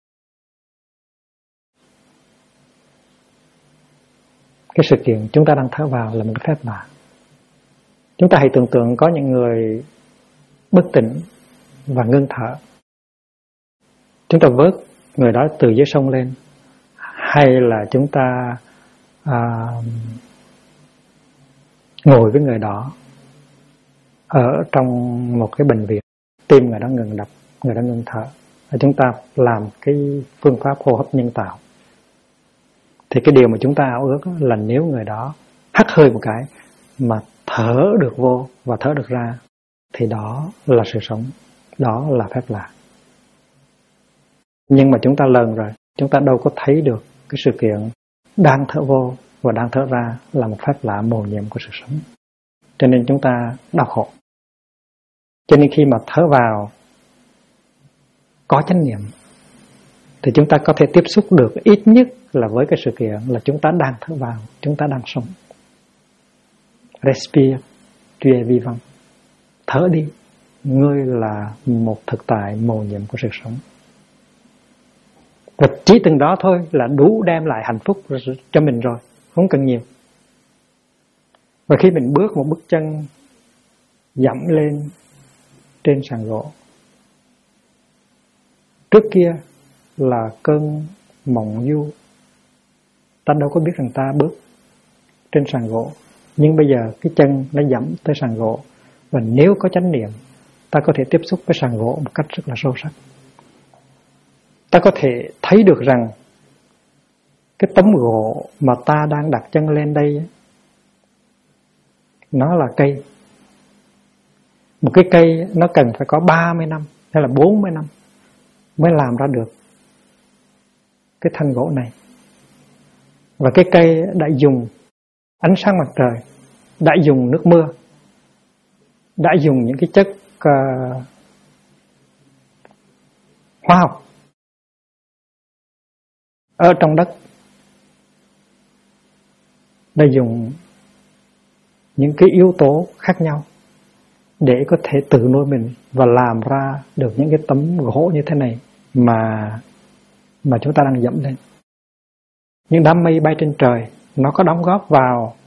Cái sự kiện chúng ta đang thở vào là một cái phép lạ. Chúng ta hãy tưởng tượng có những người bất tỉnh và ngưng thở. Chúng ta vớt người đó từ dưới sông lên, hay là chúng ta ngồi với người đó ở trong một cái bệnh viện, tim người đó ngừng đập, người đó ngừng thở, và chúng ta làm cái phương pháp hô hấp nhân tạo. Thì cái điều mà chúng ta ao ước là nếu người đó hắt hơi một cái mà thở được vô và thở được ra, thì đó là sự sống, đó là phép lạ. Nhưng mà chúng ta lờn rồi, chúng ta đâu có thấy được cái sự kiện đang thở vô và đang thở ra là một phép lạ mầu nhiệm của sự sống. Cho nên chúng ta đau khổ. Cho nên khi mà thở vào có chánh niệm, thì chúng ta có thể tiếp xúc được ít nhất là với cái sự kiện là chúng ta đang thở vào, chúng ta đang sống. Respire, tu es vivant. Thở đi, ngươi là một thực tại mầu nhiệm của sự sống. Và chỉ từng đó thôi là đủ đem lại hạnh phúc cho mình rồi, không cần nhiều. Và khi mình bước một bước chân dẫm lên trên sàn gỗ, Trước kia là cơn mộng du, ta đâu có biết rằng ta bước trên sàn gỗ. Nhưng bây giờ cái chân nó dẫm tới sàn gỗ, và nếu có chánh niệm, ta có thể tiếp xúc với sàn gỗ một cách rất là sâu sắc. Ta có thể thấy được rằng cái tấm gỗ mà ta đang đặt chân lên đây, nó là cây. Một cái cây nó cần phải có 30 năm hay là 40 năm mới làm ra được cái thân gỗ này. Và cái cây đã dùng ánh sáng mặt trời, đã dùng nước mưa, đã dùng những cái chất hóa học ở trong đất, đã dùng những cái yếu tố khác nhau để có thể tự nuôi mình và làm ra được những cái tấm gỗ như thế này mà chúng ta đang dẫm lên. Những đám mây bay trên trời nó có đóng góp vào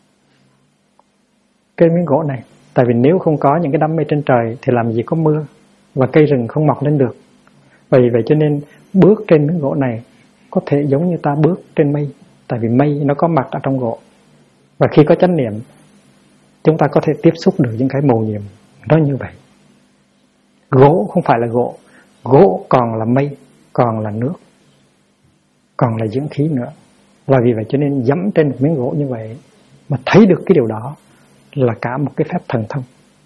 cái miếng gỗ này. Tại vì nếu không có những cái đám mây trên trời thì làm gì có mưa, và cây rừng không mọc lên được. Vì vậy cho nên bước trên miếng gỗ này có thể giống như ta bước trên mây. Tại vì mây nó có mặt ở trong gỗ. Và khi có chánh niệm, chúng ta có thể tiếp xúc được những cái mầu nhiệm nó như vậy. Gỗ không phải là gỗ, gỗ còn là mây, còn là nước, còn là dưỡng khí nữa. Và vì vậy cho nên dẫm trên một miếng gỗ như vậy mà thấy được cái điều đó là cả một cái phép thần thông.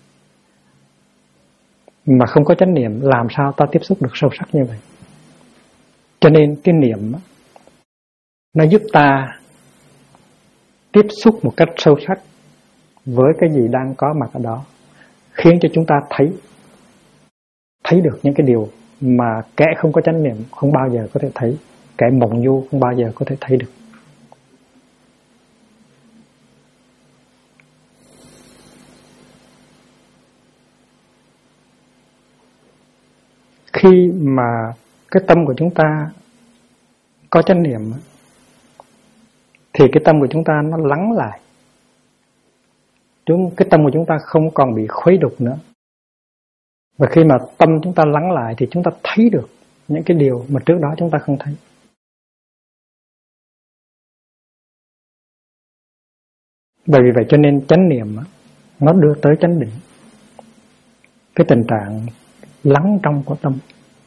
Mà không có chánh niệm làm sao ta tiếp xúc được sâu sắc như vậy. Cho nên cái niệm nó giúp ta tiếp xúc một cách sâu sắc với cái gì đang có mặt ở đó, khiến cho chúng ta thấy được những cái điều mà kẻ không có chánh niệm không bao giờ có thể thấy, kẻ mộng du không bao giờ có thể thấy được. Khi mà cái tâm của chúng ta có chánh niệm thì cái tâm của chúng ta nó lắng lại. Cái tâm của chúng ta không còn bị khuấy đục nữa. Và khi mà tâm chúng ta lắng lại thì chúng ta thấy được những cái điều mà trước đó chúng ta không thấy. Bởi vì vậy cho nên chánh niệm nó đưa tới chánh định, cái tình trạng lắng trong của tâm.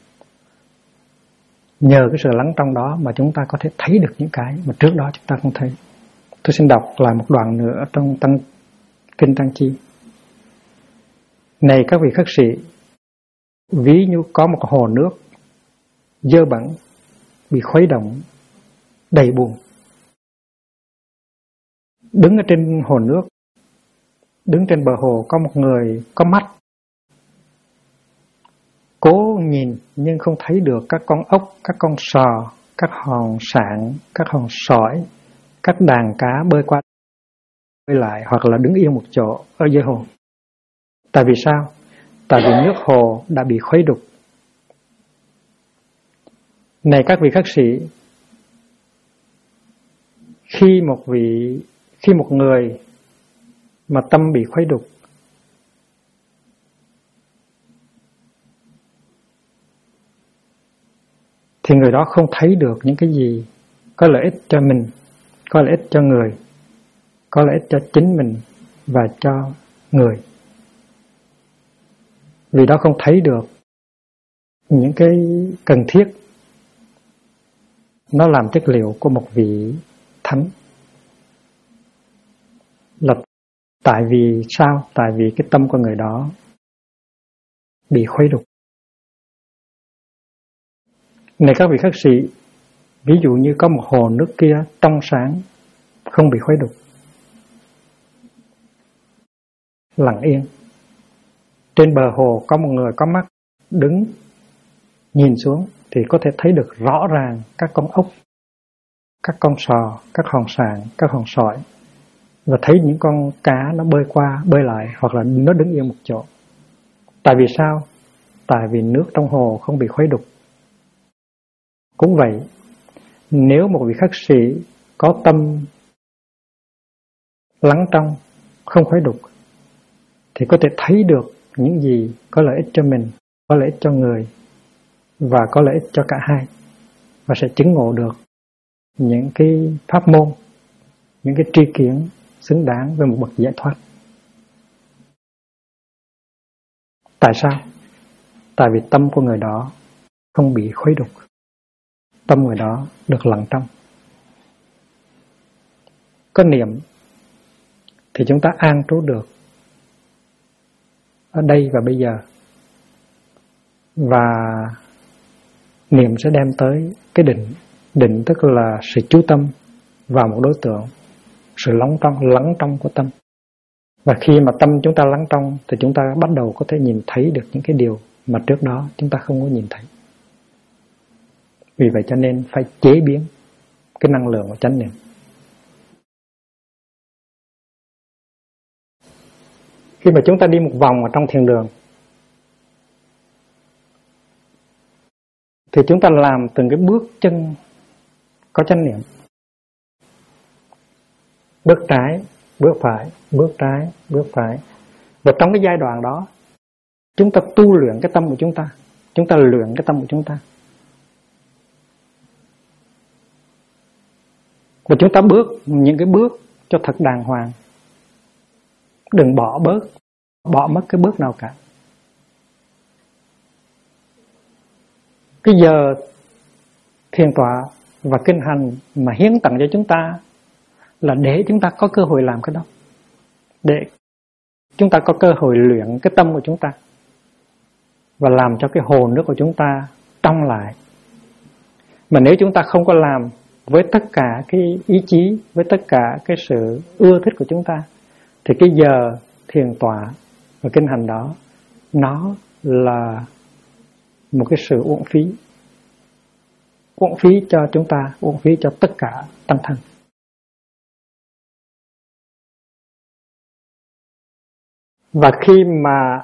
Nhờ cái sự lắng trong đó mà chúng ta có thể thấy được những cái mà trước đó chúng ta không thấy. Tôi xin đọc lại một đoạn nữa trong Kinh Tăng Chi. Này các vị khất sĩ, ví như có một hồ nước dơ bẩn, bị khuấy động, đầy bùn. Đứng ở trên hồ nước, đứng trên bờ hồ có một người có mắt, cố nhìn nhưng không thấy được các con ốc, các con sò, các hòn sạn, các hòn sỏi, các đàn cá bơi qua bơi lại hoặc là đứng yên một chỗ ở dưới hồ. Tại vì sao? Tại vì nước hồ đã bị khuấy đục. Này các vị khất sĩ, khi một người mà tâm bị khuấy đục thì người đó không thấy được những cái gì có lợi ích cho mình, có lợi ích cho người, có lợi ích cho chính mình và cho người. Vì đó không thấy được những cái cần thiết nó làm chất liệu của một vị thánh. Là tại vì sao? Tại vì cái tâm của người đó bị khuấy đục. Này các vị khất sĩ, ví dụ như có một hồ nước kia trong sáng, không bị khuấy đục, lặng yên. Trên bờ hồ có một người có mắt, đứng nhìn xuống thì có thể thấy được rõ ràng các con ốc, các con sò, các hòn sạn, các hòn sỏi, và thấy những con cá nó bơi qua bơi lại hoặc là nó đứng yên một chỗ. Tại vì sao? Tại vì nước trong hồ không bị khuấy đục. Cũng vậy, nếu một vị khất sĩ có tâm lắng trong, không khuấy đục, thì có thể thấy được những gì có lợi ích cho mình, có lợi ích cho người, và có lợi ích cho cả hai, và sẽ chứng ngộ được những cái pháp môn, những cái tri kiến xứng đáng với một bậc giải thoát. Tại sao? Tại vì tâm của người đó không bị khuấy đục, tâm người đó được lặng trong. Có niệm thì chúng ta an trú được ở đây và bây giờ, và niệm sẽ đem tới cái định. Định tức là sự chú tâm vào một đối tượng, sự lắng trong của tâm. Và khi mà tâm chúng ta lắng trong thì chúng ta bắt đầu có thể nhìn thấy được những cái điều mà trước đó chúng ta không có nhìn thấy. Vì vậy cho nên phải chế biến cái năng lượng của chánh niệm. Khi mà chúng ta đi một vòng ở trong thiền đường thì chúng ta làm từng cái bước chân có chánh niệm. Bước trái, bước phải, bước trái, bước phải. Và trong cái giai đoạn đó chúng ta tu luyện cái tâm của chúng ta. Chúng ta luyện cái tâm của chúng ta. Và chúng ta bước những cái bước cho thật đàng hoàng. Đừng bỏ mất cái bước nào cả. Cái giờ thiền tọa và kinh hành mà hiến tặng cho chúng ta là để chúng ta có cơ hội làm cái đó, để chúng ta có cơ hội luyện cái tâm của chúng ta và làm cho cái hồ nước của chúng ta trong lại. Mà nếu chúng ta không có làm với tất cả cái ý chí, với tất cả cái sự ưa thích của chúng ta, thì cái giờ thiền tọa và kinh hành đó nó là một cái sự uổng phí. Uổng phí cho chúng ta, uổng phí cho tất cả tăng thân. Và khi mà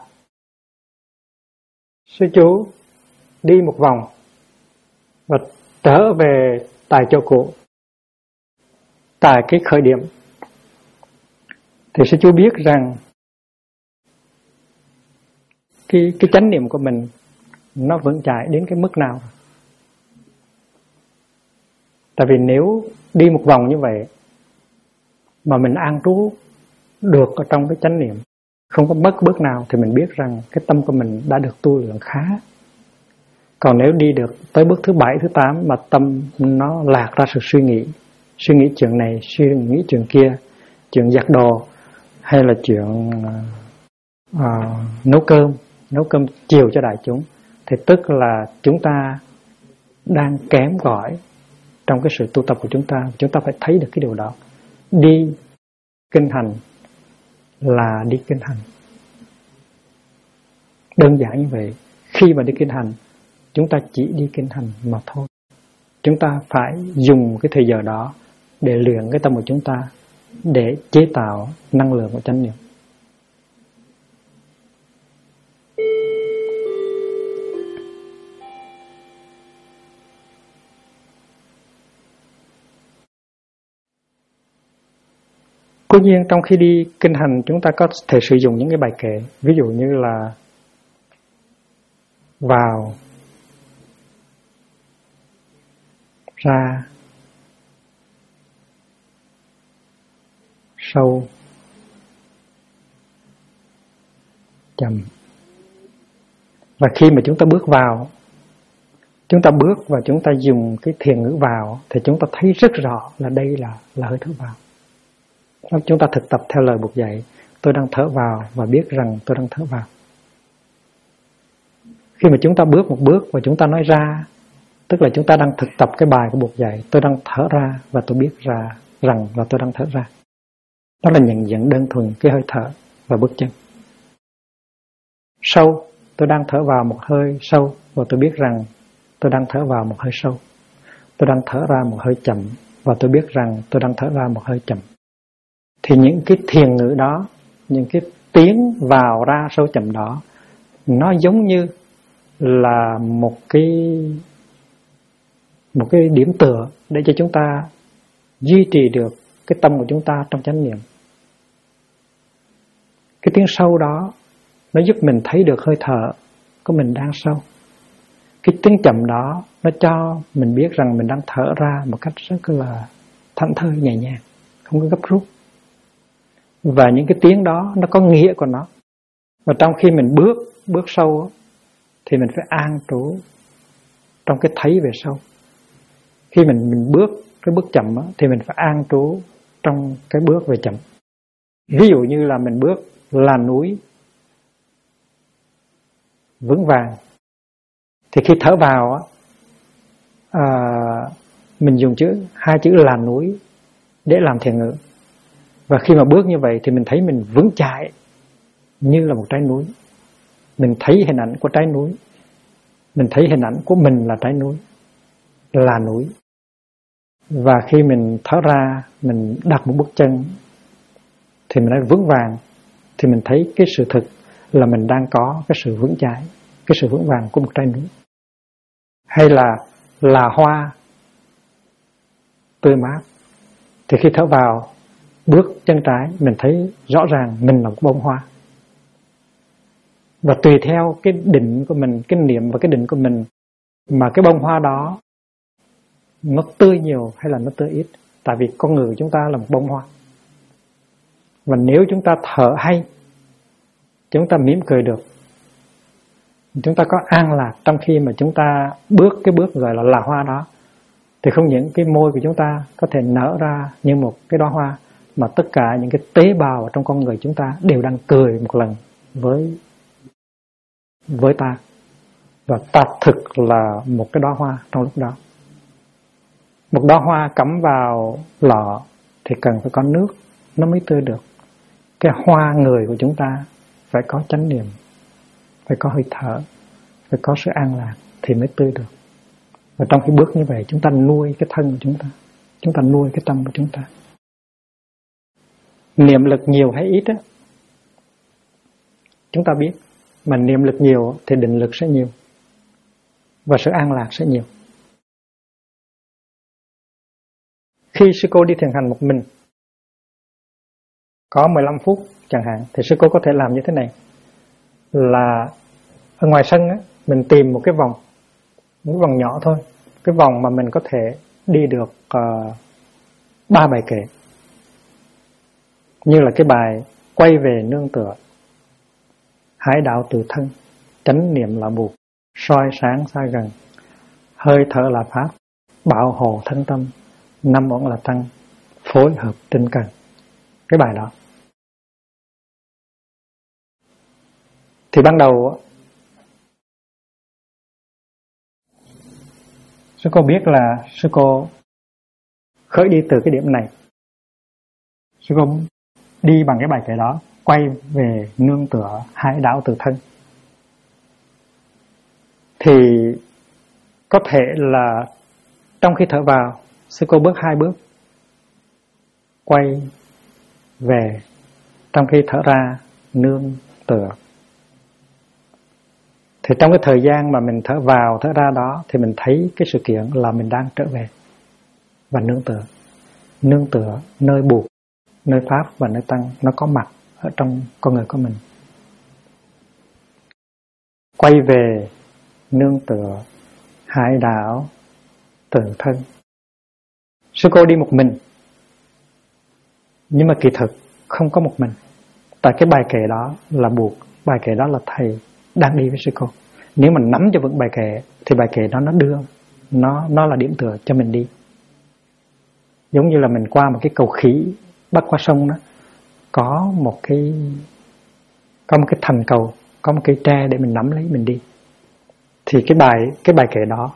sư chú đi một vòng và trở về tại chỗ cũ, tại cái khởi điểm, thì sư chú biết rằng cái chánh niệm của mình nó vững chãi đến cái mức nào. Tại vì nếu đi một vòng như vậy mà mình an trú được ở trong cái chánh niệm, không có bất bước nào, thì mình biết rằng cái tâm của mình đã được tu luyện khá. Còn nếu đi được tới bước thứ 7, thứ 8 mà tâm nó lạc ra sự suy nghĩ chuyện này, suy nghĩ chuyện kia, chuyện giặt đồ, hay là chuyện nấu cơm chiều cho đại chúng, thì tức là chúng ta đang kém cỏi trong cái sự tu tập của chúng ta. Chúng ta phải thấy được cái điều đó. Đi kinh hành là đi kinh hành. Đơn giản như vậy. Khi mà đi kinh hành, chúng ta chỉ đi kinh hành mà thôi. Chúng ta phải dùng cái thời giờ đó để luyện cái tâm của chúng ta, để chế tạo năng lượng của chánh niệm. Cố nhiên trong khi đi kinh hành chúng ta có thể sử dụng những cái bài kệ. Ví dụ như là vào, ra, sâu, chậm. Và khi mà chúng ta bước vào, chúng ta bước và chúng ta dùng cái thiền ngữ vào, thì chúng ta thấy rất rõ là đây là hơi thở vào. Chúng ta thực tập theo lời Bụt dạy, tôi đang thở vào và biết rằng tôi đang thở vào. Khi mà chúng ta bước một bước và chúng ta nói ra, tức là chúng ta đang thực tập cái bài của Bụt dạy, tôi đang thở ra và tôi biết rằng là tôi đang thở ra. Đó là nhận diện đơn thuần cái hơi thở và bước chân. Sâu, tôi đang thở vào một hơi sâu và tôi biết rằng tôi đang thở vào một hơi sâu. Tôi đang thở ra một hơi chậm và tôi biết rằng tôi đang thở ra một hơi chậm. Thì những cái thiền ngữ đó, những cái tiếng vào ra sâu chậm đó, nó giống như là một cái điểm tựa để cho chúng ta duy trì được cái tâm của chúng ta trong chánh niệm. Cái tiếng sâu đó nó giúp mình thấy được hơi thở của mình đang sâu. cái tiếng chậm đó nó cho mình biết rằng mình đang thở ra một cách rất là thảnh thơi, nhẹ nhàng, không có gấp rút. Và những cái tiếng đó nó có nghĩa của nó. Và trong khi mình bước sâu thì mình phải an trú trong cái thấy về sâu. Khi mình bước cái bước chậm thì mình phải an trú trong cái bước về chậm. Ví dụ như là mình bước là núi vững vàng, thì khi thở vào mình dùng hai chữ là núi để làm thiền ngữ. Và khi mà bước như vậy thì mình thấy mình vững chãi như là một trái núi. Mình thấy hình ảnh của trái núi, mình thấy hình ảnh của mình là trái núi, là núi. Và khi mình thở ra, mình đặt một bước chân thì mình nói vững vàng, thì mình thấy cái sự thực là mình đang có cái sự vững chãi, cái sự vững vàng của một trái núi. Hay là hoa tươi mát, thì khi thở vào, bước chân trái, mình thấy rõ ràng mình là một bông hoa. Và tùy theo cái định của mình, cái niệm và cái định của mình, mà cái bông hoa đó nó tươi nhiều hay là nó tươi ít. Tại vì con người của chúng ta là một bông hoa. Và nếu chúng ta thở hay, chúng ta mỉm cười được, chúng ta có an lạc trong khi mà chúng ta bước cái bước gọi là hoa đó, thì không những cái môi của chúng ta có thể nở ra như một cái đóa hoa, mà tất cả những cái tế bào trong con người chúng ta đều đang cười một lần với ta. Và ta thực là một cái đóa hoa trong lúc đó. Một đóa hoa cắm vào lọ thì cần phải có nước nó mới tươi được. Cái hoa người của chúng ta phải có chánh niệm, phải có hơi thở, phải có sự an lạc thì mới tươi được. Và trong khi bước như vậy, chúng ta nuôi cái thân của chúng ta nuôi cái tâm của chúng ta. Niệm lực nhiều hay ít á, chúng ta biết. Mà niệm lực nhiều thì định lực sẽ nhiều, và sự an lạc sẽ nhiều. Khi sư cô đi thiền hành một mình, có 15 phút chẳng hạn, thì sư cô có thể làm như thế này. Là ở ngoài sân á, mình tìm một cái vòng nhỏ thôi. Cái vòng mà mình có thể đi được 3 bài kệ. Như là cái bài quay về nương tựa, hải đạo tự thân, chánh niệm là buộc, soi sáng xa gần, hơi thở là pháp, bảo hộ thân tâm, năm uẩn là tăng, phối hợp tinh cần. Cái bài đó. Thì ban đầu sư cô biết là sư cô khởi đi từ cái điểm này. Sư cô đi bằng cái bài kệ đó, quay về nương tựa hải đạo tự thân. Thì có thể là trong khi thở vào, sư cô bước 2 bước, quay về, trong khi thở ra nương tựa. Thì trong cái thời gian mà mình thở vào, thở ra đó, thì mình thấy cái sự kiện là mình đang trở về và nương tựa. Nương tựa nơi buộc, nơi pháp và nơi tăng, nó có mặt ở trong con người của mình. Quay về nương tựa hải đạo tự thân. Sư cô đi một mình, nhưng mà kỳ thực không có một mình. Tại cái bài kệ đó là buộc, bài kệ đó là thầy đang đi với sư cô. Nếu mình nắm cho vững bài kệ thì bài kệ đó nó đưa, nó là điểm tựa cho mình đi. Giống như là mình qua một cái cầu khỉ bắc qua sông đó, có một cái thành cầu, có một cây tre để mình nắm lấy mình đi. Thì cái bài kệ đó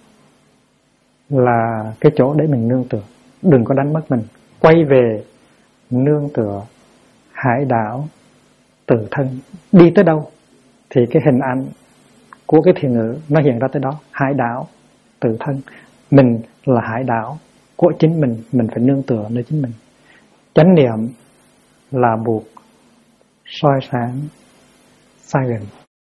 là cái chỗ để mình nương tựa. Đừng có đánh mất mình. Quay về nương tựa hải đảo tự thân. Đi tới đâu thì cái hình ảnh của cái thiền ngữ nó hiện ra tới đó. Hải đảo tự thân. Mình là hải đảo của chính mình phải nương tựa nơi chính mình. Chánh niệm là buộc, soi sáng xa gần.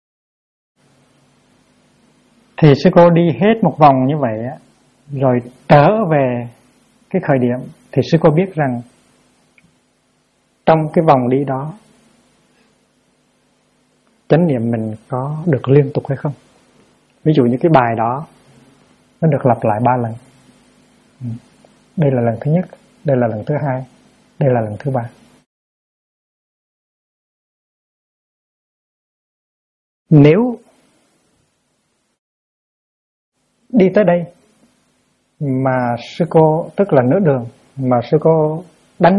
Thì sư cô đi hết một vòng như vậy á, rồi trở về cái khởi điểm, thì sư cô biết rằng trong cái vòng đi đó, chánh niệm mình có được liên tục hay không? Ví dụ như cái bài đó nó được lặp lại 3 lần. Đây là lần thứ nhất, đây là lần thứ hai, đây là lần thứ 3. Nếu đi tới đây mà sư cô, tức là nửa đường mà sư cô đánh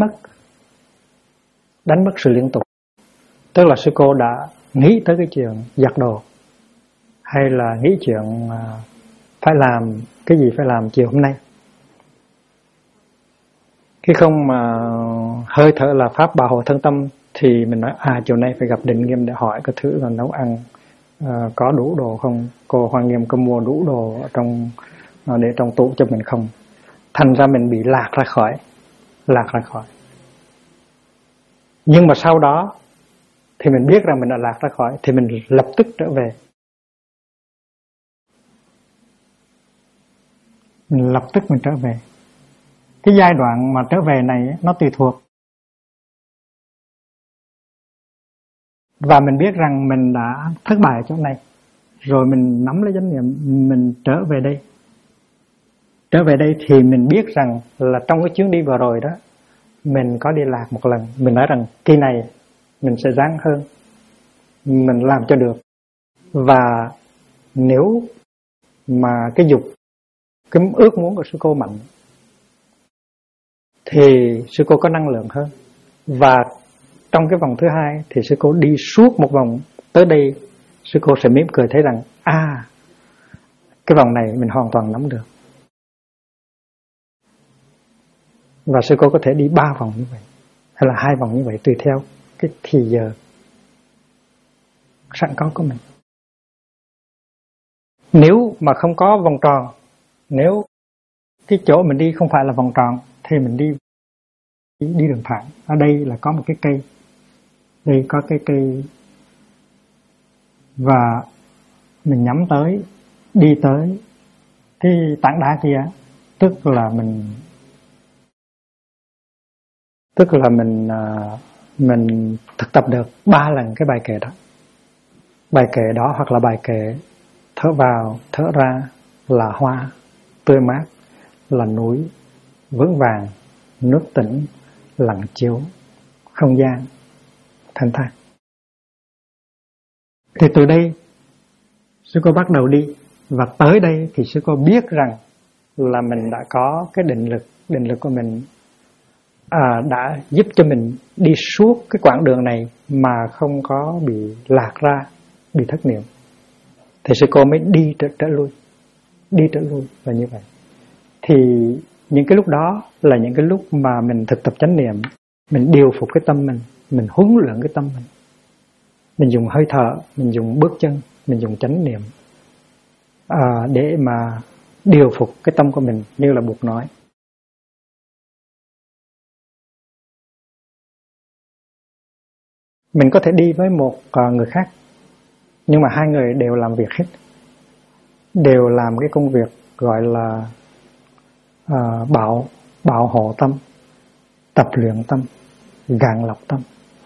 mất sự liên tục, tức là sư cô đã nghĩ tới cái chuyện giặt đồ, hay là nghĩ chuyện phải làm cái gì phải làm chiều hôm nay, khi không mà hơi thở là pháp bảo hộ thân tâm, thì mình nói chiều nay phải gặp Định Nghiêm để hỏi cái thứ là nấu ăn có đủ đồ không, cô Hoa Nghiêm có mua đủ đồ để trong tủ cho mình không. Thành ra mình bị lạc ra khỏi. Nhưng mà sau đó thì mình biết rằng mình đã lạc ra khỏi, thì mình lập tức trở về. Lập tức mình trở về. Cái giai đoạn mà trở về này nó tùy thuộc. Và mình biết rằng mình đã thất bại ở chỗ này, rồi mình nắm lấy chánh niệm, mình trở về đây. Trở về đây thì mình biết rằng là trong cái chuyến đi vừa rồi đó, mình có đi lạc một lần. Mình nói rằng kỳ này mình sẽ ráng hơn, mình làm cho được. Và nếu mà cái dục, cái ước muốn của sư cô mạnh, thì sư cô có năng lượng hơn. Và trong cái vòng thứ hai thì sư cô đi suốt một vòng tới đây, sư cô sẽ mỉm cười thấy rằng cái vòng này mình hoàn toàn nắm được. Và sư cô có thể đi 3 vòng như vậy, hay là 2 vòng như vậy, tùy theo cái thì giờ sẵn có của mình. Nếu mà không có vòng tròn, nếu cái chỗ mình đi không phải là vòng tròn, thì mình đi đường thẳng. Ở đây là có một cái cây, đây có cái cây, và mình nhắm tới, đi tới cái tảng đá kia, tức là mình thực tập được 3 lần cái bài kệ đó. Bài kệ đó hoặc là bài kệ thở vào, thở ra là hoa tươi mát, là núi vững vàng, nước tĩnh lặng chiếu, không gian thanh thản. Thì từ đây sư cô bắt đầu đi, và tới đây thì sư cô biết rằng là mình đã có cái định lực của mình đã giúp cho mình đi suốt cái quãng đường này mà không có bị lạc ra, bị thất niệm. Thì sư cô mới đi trở lui là như vậy. Thì những cái lúc đó là những cái lúc mà mình thực tập chánh niệm, mình điều phục cái tâm mình huấn luyện cái tâm mình dùng hơi thở, mình dùng bước chân, mình dùng chánh niệm để mà điều phục cái tâm của mình, như là Bụt nói. Mình có thể đi với một người khác, nhưng mà 2 người đều làm việc hết, đều làm cái công việc gọi là bảo hộ tâm, tập luyện tâm, gạn lọc tâm.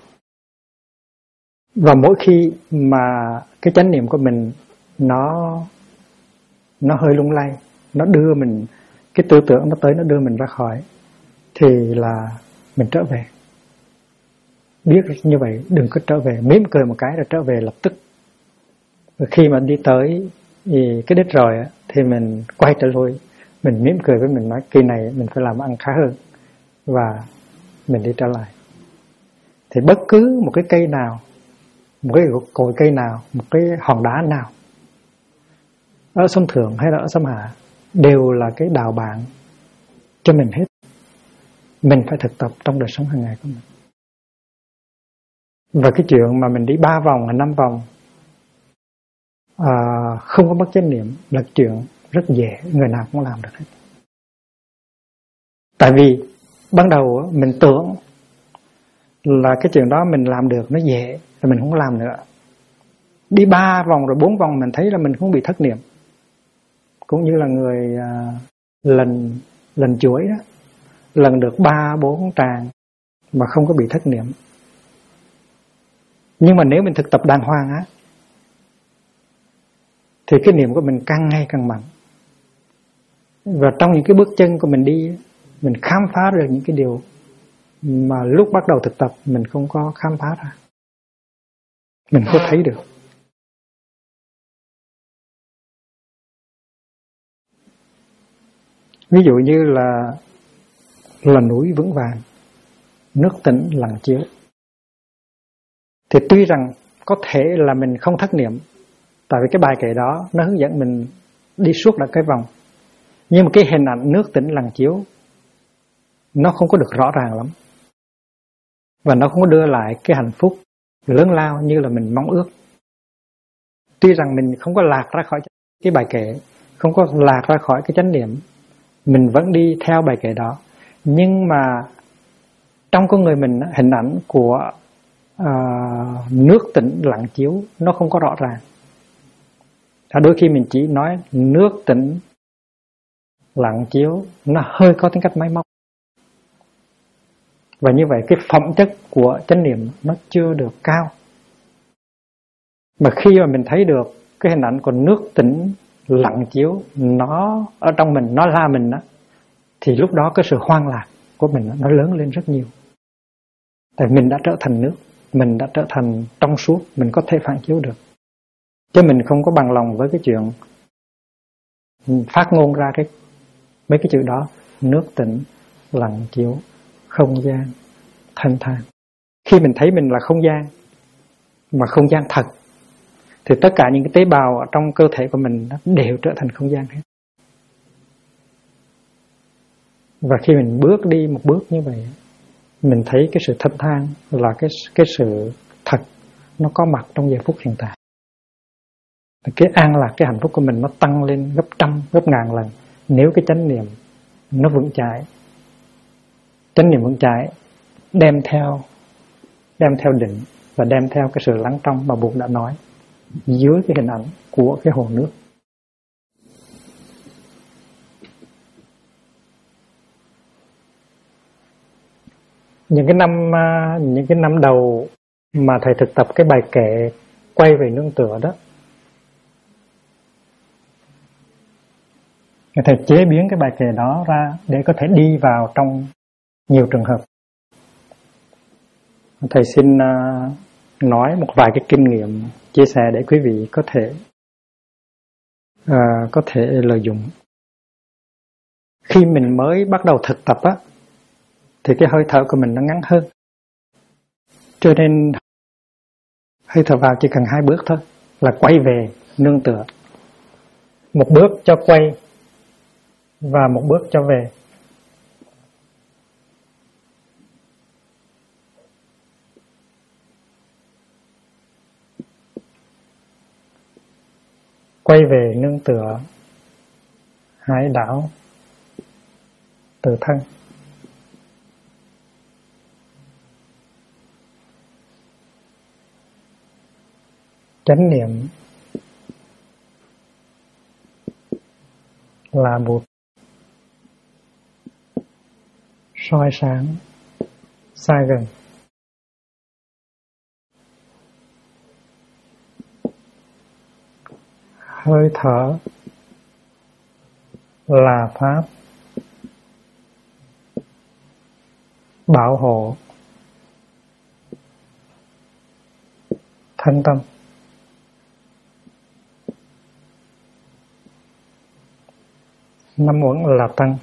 Và mỗi khi mà cái chánh niệm của mình nó hơi lung lay, nó đưa mình, cái tư tưởng nó tới, nó đưa mình ra khỏi, thì là mình trở về. Biết như vậy, đừng có trở về, mỉm cười một cái rồi trở về lập tức. Và khi mà đi tới thì cái đích rồi thì mình quay trở lui, mình mỉm cười với mình, nói kỳ này mình phải làm ăn khá hơn, và mình đi trở lại. Thì bất cứ một cái cây nào, một cái cội cây nào, một cái hòn đá nào, ở sông Thượng hay là ở sông Hạ, đều là cái đạo bạn cho mình hết. Mình phải thực tập trong đời sống hàng ngày của mình. Và cái chuyện mà mình đi 3 vòng hay 5 vòng không có mất chánh niệm là chuyện rất dễ, người nào cũng làm được hết. Tại vì ban đầu mình tưởng là cái chuyện đó mình làm được, nó dễ, rồi mình không làm nữa. Đi 3 vòng rồi 4 vòng mình thấy là mình không bị thất niệm. Cũng như là người lần chuỗi đó, lần được 3-4 tràng mà không có bị thất niệm. Nhưng mà nếu mình thực tập đàng hoàng thì cái niệm của mình càng ngày càng mạnh. Và trong những cái bước chân của mình đi, mình khám phá được những cái điều mà lúc bắt đầu thực tập mình không có khám phá ra, mình không thấy được. Ví dụ như là núi vững vàng, nước tĩnh lặng chiếu. Thì tuy rằng có thể là mình không thất niệm, tại vì cái bài kệ đó nó hướng dẫn mình đi suốt cả cái vòng, nhưng mà cái hình ảnh nước tĩnh lặng chiếu nó không có được rõ ràng lắm, và nó không có đưa lại cái hạnh phúc lớn lao như là mình mong ước. Tuy rằng mình không có lạc ra khỏi cái bài kệ, không có lạc ra khỏi cái chánh niệm, mình vẫn đi theo bài kệ đó, nhưng mà trong con người mình hình ảnh của nước tĩnh lặng chiếu nó không có rõ ràng. Đôi khi mình chỉ nói nước tĩnh lặng chiếu, nó hơi có tính cách máy móc. Và như vậy cái phẩm chất của chánh niệm nó chưa được cao. Mà khi mà mình thấy được cái hình ảnh của nước tĩnh lặng chiếu, nó ở trong mình, nó la mình đó, thì lúc đó cái sự hoang lạc của mình nó lớn lên rất nhiều. Tại mình đã trở thành nước, mình đã trở thành trong suốt, mình có thể phản chiếu được. Chứ mình không có bằng lòng với cái chuyện phát ngôn ra mấy cái chữ đó: nước tĩnh lặng chiếu, không gian thanh thản. Khi mình thấy mình là không gian, mà không gian thật, thì tất cả những cái tế bào ở trong cơ thể của mình đều trở thành không gian hết. Và khi mình bước đi một bước như vậy, mình thấy cái sự thanh thản là cái sự thật nó có mặt trong giây phút hiện tại. Cái an lạc, cái hạnh phúc của mình nó tăng lên gấp trăm, gấp ngàn lần nếu cái chánh niệm nó vững chãi. Chánh niệm vững chãi đem theo định và đem theo cái sự lắng trong mà Bụt đã nói dưới cái hình ảnh của cái hồ nước. Những cái năm đầu mà thầy thực tập cái bài kệ quay về nương tựa đó, thầy chế biến cái bài kệ đó ra để có thể đi vào trong nhiều trường hợp. Thầy xin nói một vài cái kinh nghiệm chia sẻ để quý vị có thể lợi dụng. Khi mình mới bắt đầu thực tập á, thì cái hơi thở của mình nó ngắn hơn, cho nên hơi thở vào chỉ cần 2 bước thôi là quay về nương tựa. 1 bước cho quay và 1 bước cho về. Quay về nương tựa, hải đảo tự thân. Chánh niệm là Bụt soi sáng xa gần. Hơi thở là pháp bảo hộ thân tâm. Năm uẩn là tăng.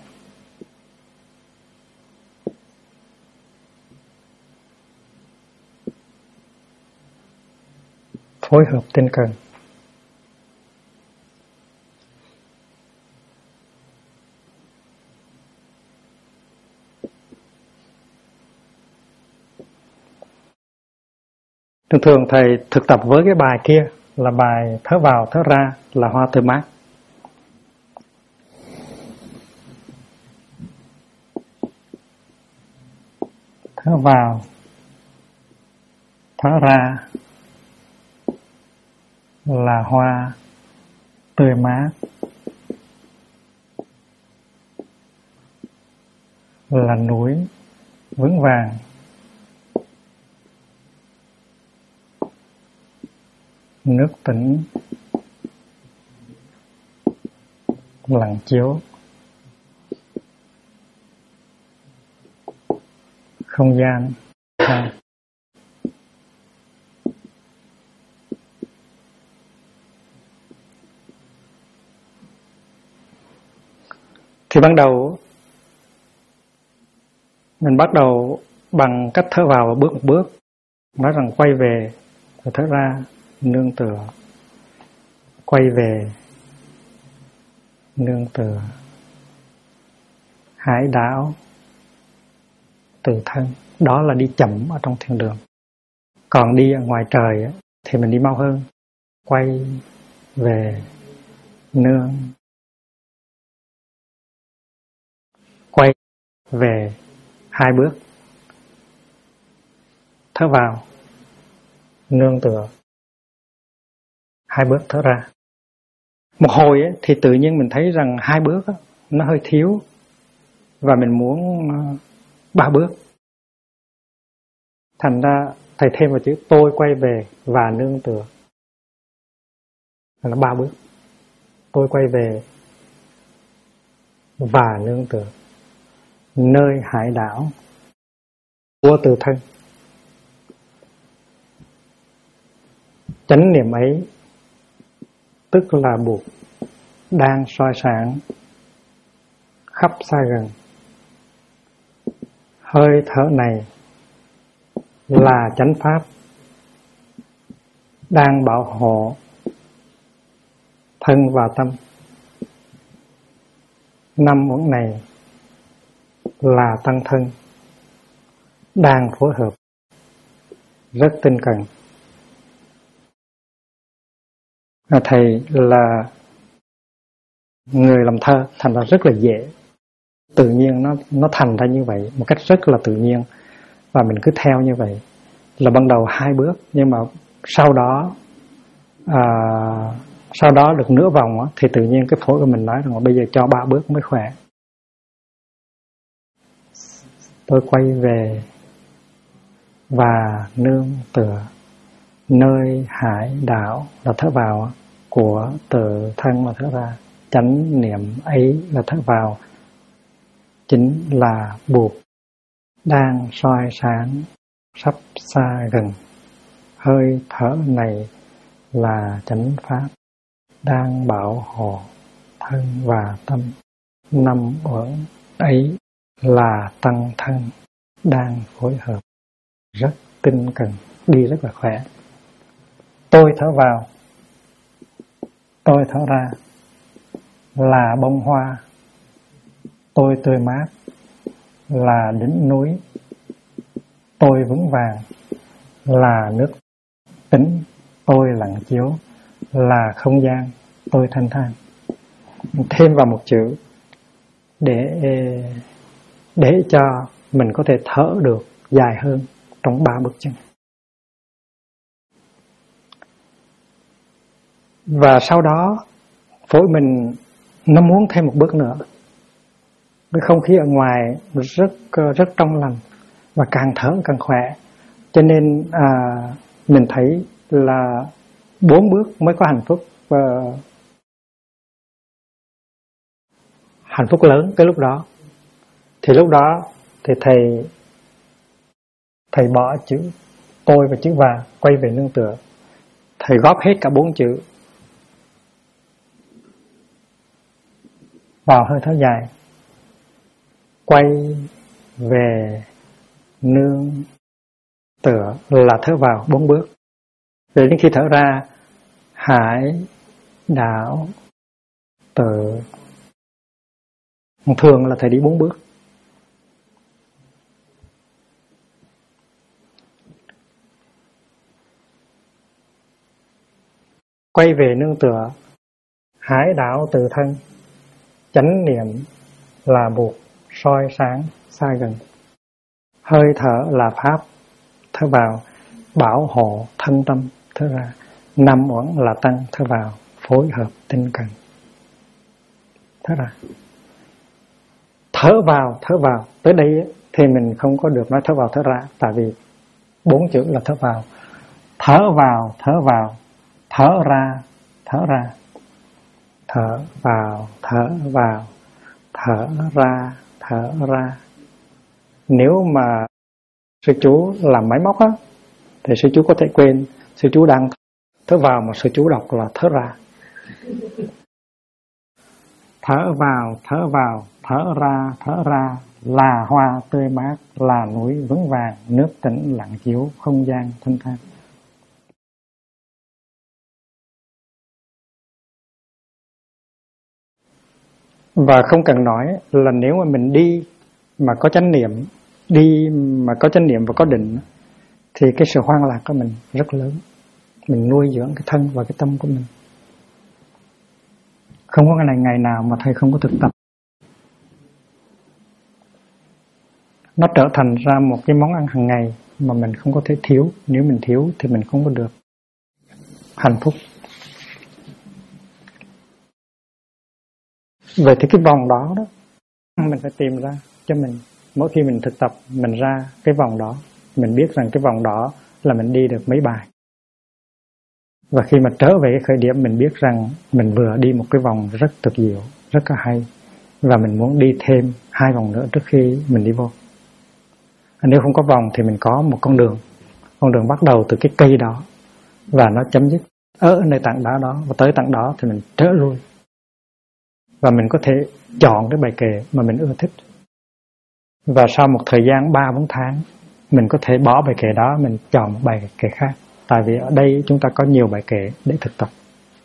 Phối hợp tinh cần. Thường thầy thực tập với cái bài kia là bài thở vào thở ra là hoa tươi mát. Thở vào thở ra là hoa tươi mát, là núi vững vàng, nước tĩnh lặng chiếu, không gian hai. Thì ban đầu mình bắt đầu bằng cách thở vào và bước một bước, nói rằng quay về và thở ra, nương tựa, quay về, nương tựa, hải đảo, từ thân. Đó là đi chậm ở trong thiên đường. Còn đi ở ngoài trời thì mình đi mau hơn, quay về, nương, quay về, hai bước, thở vào, nương tựa, hai bước thở ra. Một hồi thì tự nhiên mình thấy rằng hai bước nó hơi thiếu và mình muốn ba bước. Thành ra thầy thêm vào chữ tôi quay về và nương tựa, là ba bước. Tôi quay về và nương tựa nơi hải đảo của tự thân. Chánh niệm ấy tức là buộc đang soi sáng khắp xa gần. Hơi thở này là chánh pháp đang bảo hộ thân và tâm. Năm uẩn này là tăng thân đang phối hợp rất tinh cần. Thầy là người làm thơ, thành ra rất là dễ, tự nhiên nó thành ra như vậy một cách rất là tự nhiên, và mình cứ theo như vậy. Là ban đầu hai bước, nhưng mà sau đó được nửa vòng thì tự nhiên cái phổi của mình nói rằng bây giờ cho ba bước mới khỏe. Tôi quay về và nương tựa nơi hải đảo, là thở vào của tự thân mà thở ra. Chánh niệm ấy là thở vào chính là buộc đang soi sáng sắp xa gần. Hơi thở này là chánh pháp đang bảo hộ thân và tâm. Năm uẩn ấy là tăng thân đang phối hợp rất tinh cần, đi rất là khỏe. Tôi thở vào, tôi thở ra là bông hoa, tôi tươi mát là đỉnh núi, tôi vững vàng là nước tĩnh, tôi lặng chiếu là không gian, tôi thanh thản. Thêm vào một chữ để cho mình có thể thở được dài hơn trong ba bước chân. Và sau đó phổi mình nó muốn thêm một bước nữa. Cái không khí ở ngoài rất trong lành và càng thở càng khỏe. Cho nên mình thấy là 4 bước mới có hạnh phúc, và hạnh phúc lớn cái lúc đó. Thì lúc đó thì thầy bỏ chữ tôi và chữ và, quay về nương tựa. Thầy góp hết cả 4 chữ vào hơi thở dài. Quay về nương tựa là thở vào 4 bước. Rồi đến khi thở ra, hải đảo tự. Thường là thầy đi 4 bước. Quay về nương tựa, hải đảo tự thân. Chánh niệm là buộc soi sáng xa gần. Hơi thở là pháp, thở vào bảo hộ thân tâm, thở ra. Năm uẩn là tăng, thở vào phối hợp tinh cần, thở ra. Thở vào tới đây thì mình không có được nói thở vào thở ra, tại vì 4 chữ là thở vào. Thở vào, thở ra, thở vào, thở vào, thở ra, thở ra. Nếu mà sư chú làm máy móc á, thì sư chú có thể quên sư chú đang thở vào mà sư chú đọc là thở ra. Thở vào, thở ra là hoa tươi mát, là núi vững vàng, nước tĩnh lặng chiếu, không gian thanh thang. Và không cần nói là nếu mà mình đi mà có chánh niệm, đi mà có chánh niệm và có định, thì cái sự hoang lạc của mình rất lớn. Mình nuôi dưỡng cái thân và cái tâm của mình. Không có ngày nào mà thầy không có thực tập. Nó trở thành ra một cái món ăn hàng ngày mà mình không có thể thiếu. Nếu mình thiếu thì mình không có được hạnh phúc. Vậy thì cái vòng đó mình phải tìm ra cho mình. Mỗi khi mình thực tập, mình ra cái vòng đó, mình biết rằng cái vòng đó là mình đi được mấy bài. Và khi mà trở về cái khởi điểm, mình biết rằng mình vừa đi một cái vòng rất tuyệt diệu, rất là hay. Và mình muốn đi thêm 2 vòng nữa trước khi mình đi vô. Nếu không có vòng thì mình có một con đường. Con đường bắt đầu từ cái cây đó và nó chấm dứt ở nơi tảng đá đó, và tới tảng đó thì mình trở lui. Và mình có thể chọn cái bài kệ mà mình ưa thích. Và sau một thời gian 3-4 tháng, mình có thể bỏ bài kệ đó, mình chọn một bài kệ khác. Tại vì ở đây chúng ta có nhiều bài kệ để thực tập.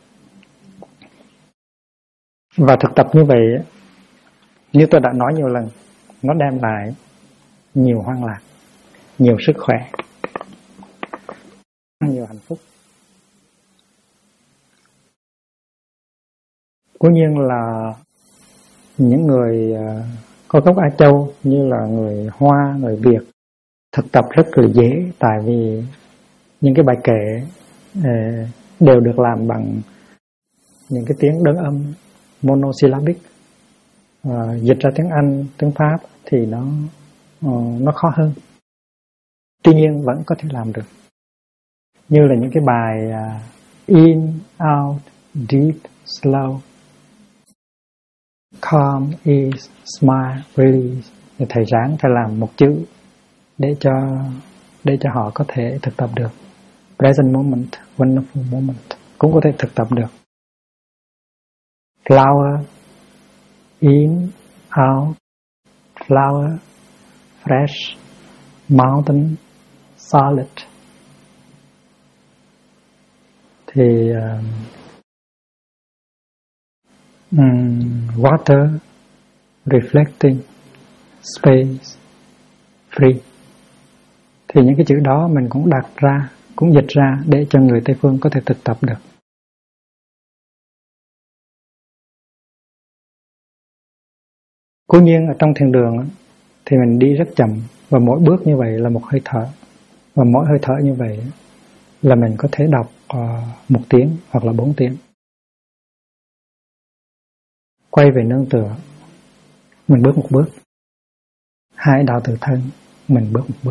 Và thực tập như vậy, như tôi đã nói nhiều lần, nó đem lại nhiều hoan lạc, nhiều sức khỏe, nhiều hạnh phúc. Cố nhiên là những người có gốc Á Châu như là người Hoa, người Việt thực tập rất là dễ, tại vì những cái bài kệ đều được làm bằng những cái tiếng đơn âm monosyllabic. Dịch ra tiếng Anh, tiếng Pháp thì nó khó hơn. Tuy nhiên vẫn có thể làm được. Như là những cái bài in, out, deep, slow, calm, ease, smile, release. Thì thầy ráng phải làm một chữ để cho họ có thể thực tập được. Present moment, wonderful moment cũng có thể thực tập được. Flower, in, out, flower, fresh, mountain, solid. Thì water, reflecting, space, free. Thì những cái chữ đó mình cũng đặt ra, cũng dịch ra để cho người Tây Phương có thể thực tập được. Cố nhiên ở trong thiền đường thì mình đi rất chậm, và mỗi bước như vậy là một hơi thở. Và mỗi hơi thở như vậy là mình có thể đọc 1 tiếng hoặc là 4 tiếng. Quay về nương tựa, mình bước một bước. Hai đạo tự thân, mình bước một bước.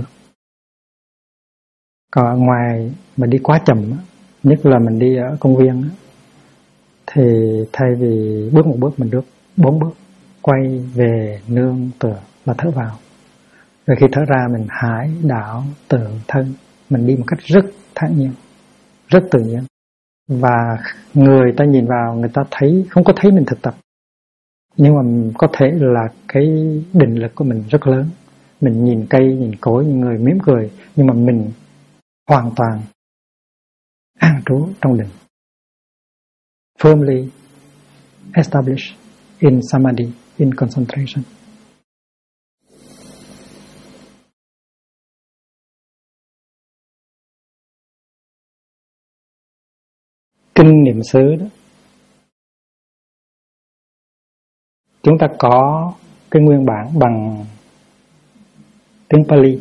Còn ở ngoài mà đi quá chậm, nhất là mình đi ở công viên, thì thay vì bước một bước mình bước 4 bước. Quay về nương tựa là thở vào. Rồi khi thở ra mình hải đạo tự thân. Mình đi một cách rất thản nhiên, rất tự nhiên. Và người ta nhìn vào, người ta không có thấy mình thực tập. Nhưng mà có thể là cái định lực của mình rất lớn. Mình nhìn cây, nhìn cối, nhìn người mỉm cười, nhưng mà mình hoàn toàn an trú trong định. Firmly established in samadhi, in concentration. Kinh niệm xứ đó, chúng ta có cái nguyên bản bằng tiếng Pali.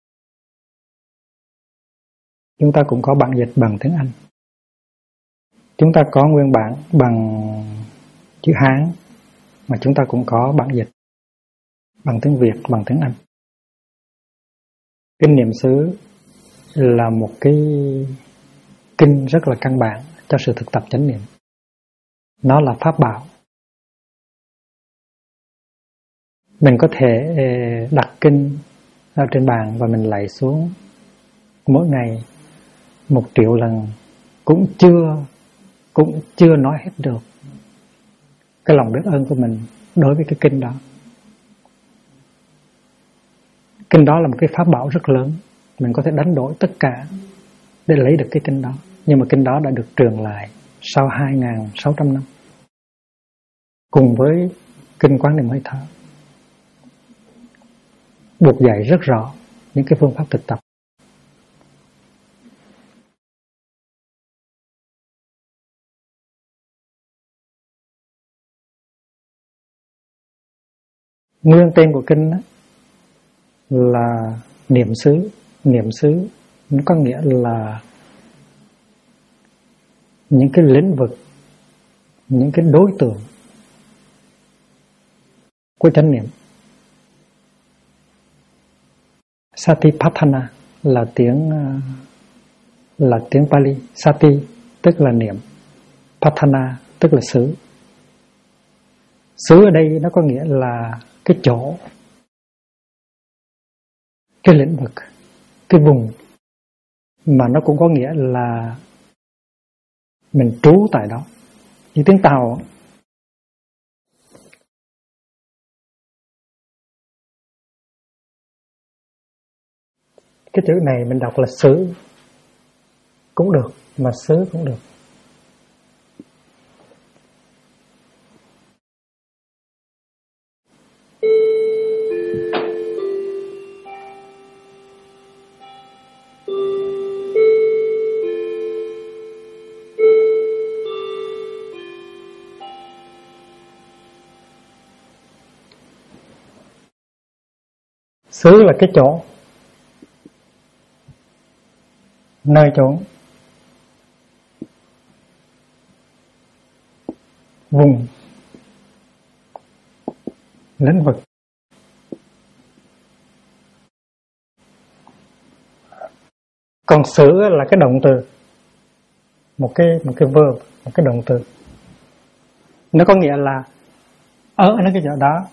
Chúng ta cũng có bản dịch bằng tiếng Anh. Chúng ta có nguyên bản bằng chữ Hán, mà chúng ta cũng có bản dịch bằng tiếng Việt, bằng tiếng Anh. Kinh niệm xứ là một cái kinh rất là căn bản cho sự thực tập chánh niệm. Nó là pháp bảo. Mình có thể đặt kinh ở trên bàn và mình lạy xuống mỗi ngày 1 triệu lần, cũng chưa nói hết được cái lòng biết ơn của mình đối với cái kinh đó. Kinh đó là một cái pháp bảo rất lớn, mình có thể đánh đổi tất cả để lấy được cái kinh đó. Nhưng mà kinh đó đã được truyền lại sau 2.600 năm, cùng với kinh Quán Niệm Hơi Thở, buộc dạy rất rõ những cái phương pháp thực tập. Nguyên tên của kinh đó là niệm xứ. Niệm xứ nó có nghĩa là những cái lĩnh vực, những cái đối tượng của chánh niệm. Satipatthana là tiếng Pali. Sati tức là niệm, Patthana tức là xứ. Xứ ở đây nó có nghĩa là cái chỗ, cái lĩnh vực, cái vùng, mà nó cũng có nghĩa là mình trú tại đó. Như tiếng Tàu, cái chữ này mình đọc là xứ cũng được, mà xứ cũng được. Xứ là cái chỗ, nơi chốn, vùng, lĩnh vực. Còn xứ là cái động từ, một cái verb, một cái động từ. Nó có nghĩa là ở cái chỗ đó,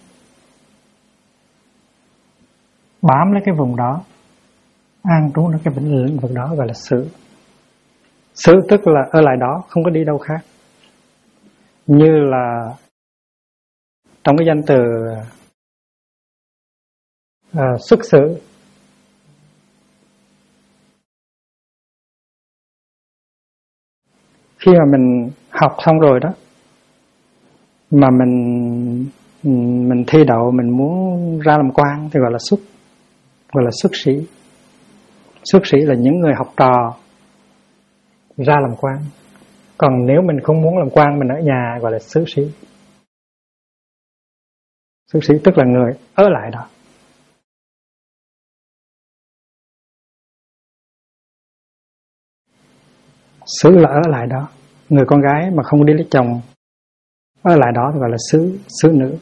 bám lấy cái vùng đó, an trú ở cái lĩnh vực đó, gọi là xứ. Xứ tức là ở lại đó, không có đi đâu khác. Như là trong cái danh từ xuất xứ, khi mà mình học xong rồi đó, mà mình thi đậu, mình muốn ra làm quan thì gọi là xuất sĩ. Xuất sĩ là những người học trò ra làm quan. Còn nếu mình không muốn làm quan, mình ở nhà, gọi là xứ sĩ. Xứ sĩ tức là người ở lại đó. Xứ là ở lại đó. Người con gái mà không đi lấy chồng ở lại đó thì gọi là xứ nữ.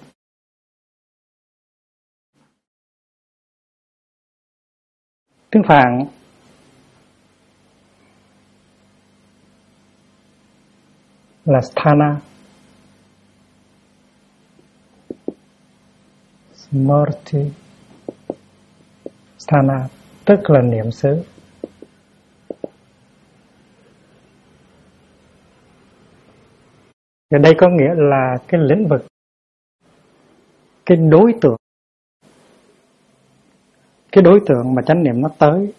Tiếng Phạn là sthana. Smrti sthana tức là niệm xứ. Ở đây có nghĩa là cái lĩnh vực, cái đối tượng. Cái đối tượng mà chánh niệm nó tới,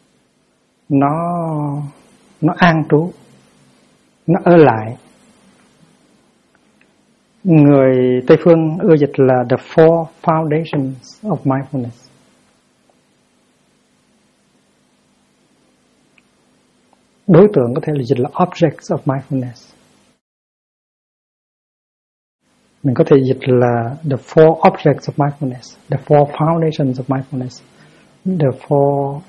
nó an trú, nó ở lại. Người Tây Phương ưa dịch là the four foundations of mindfulness. Đối tượng có thể là dịch là objects of mindfulness. Mình có thể dịch là the four objects of mindfulness, the four foundations of mindfulness, the four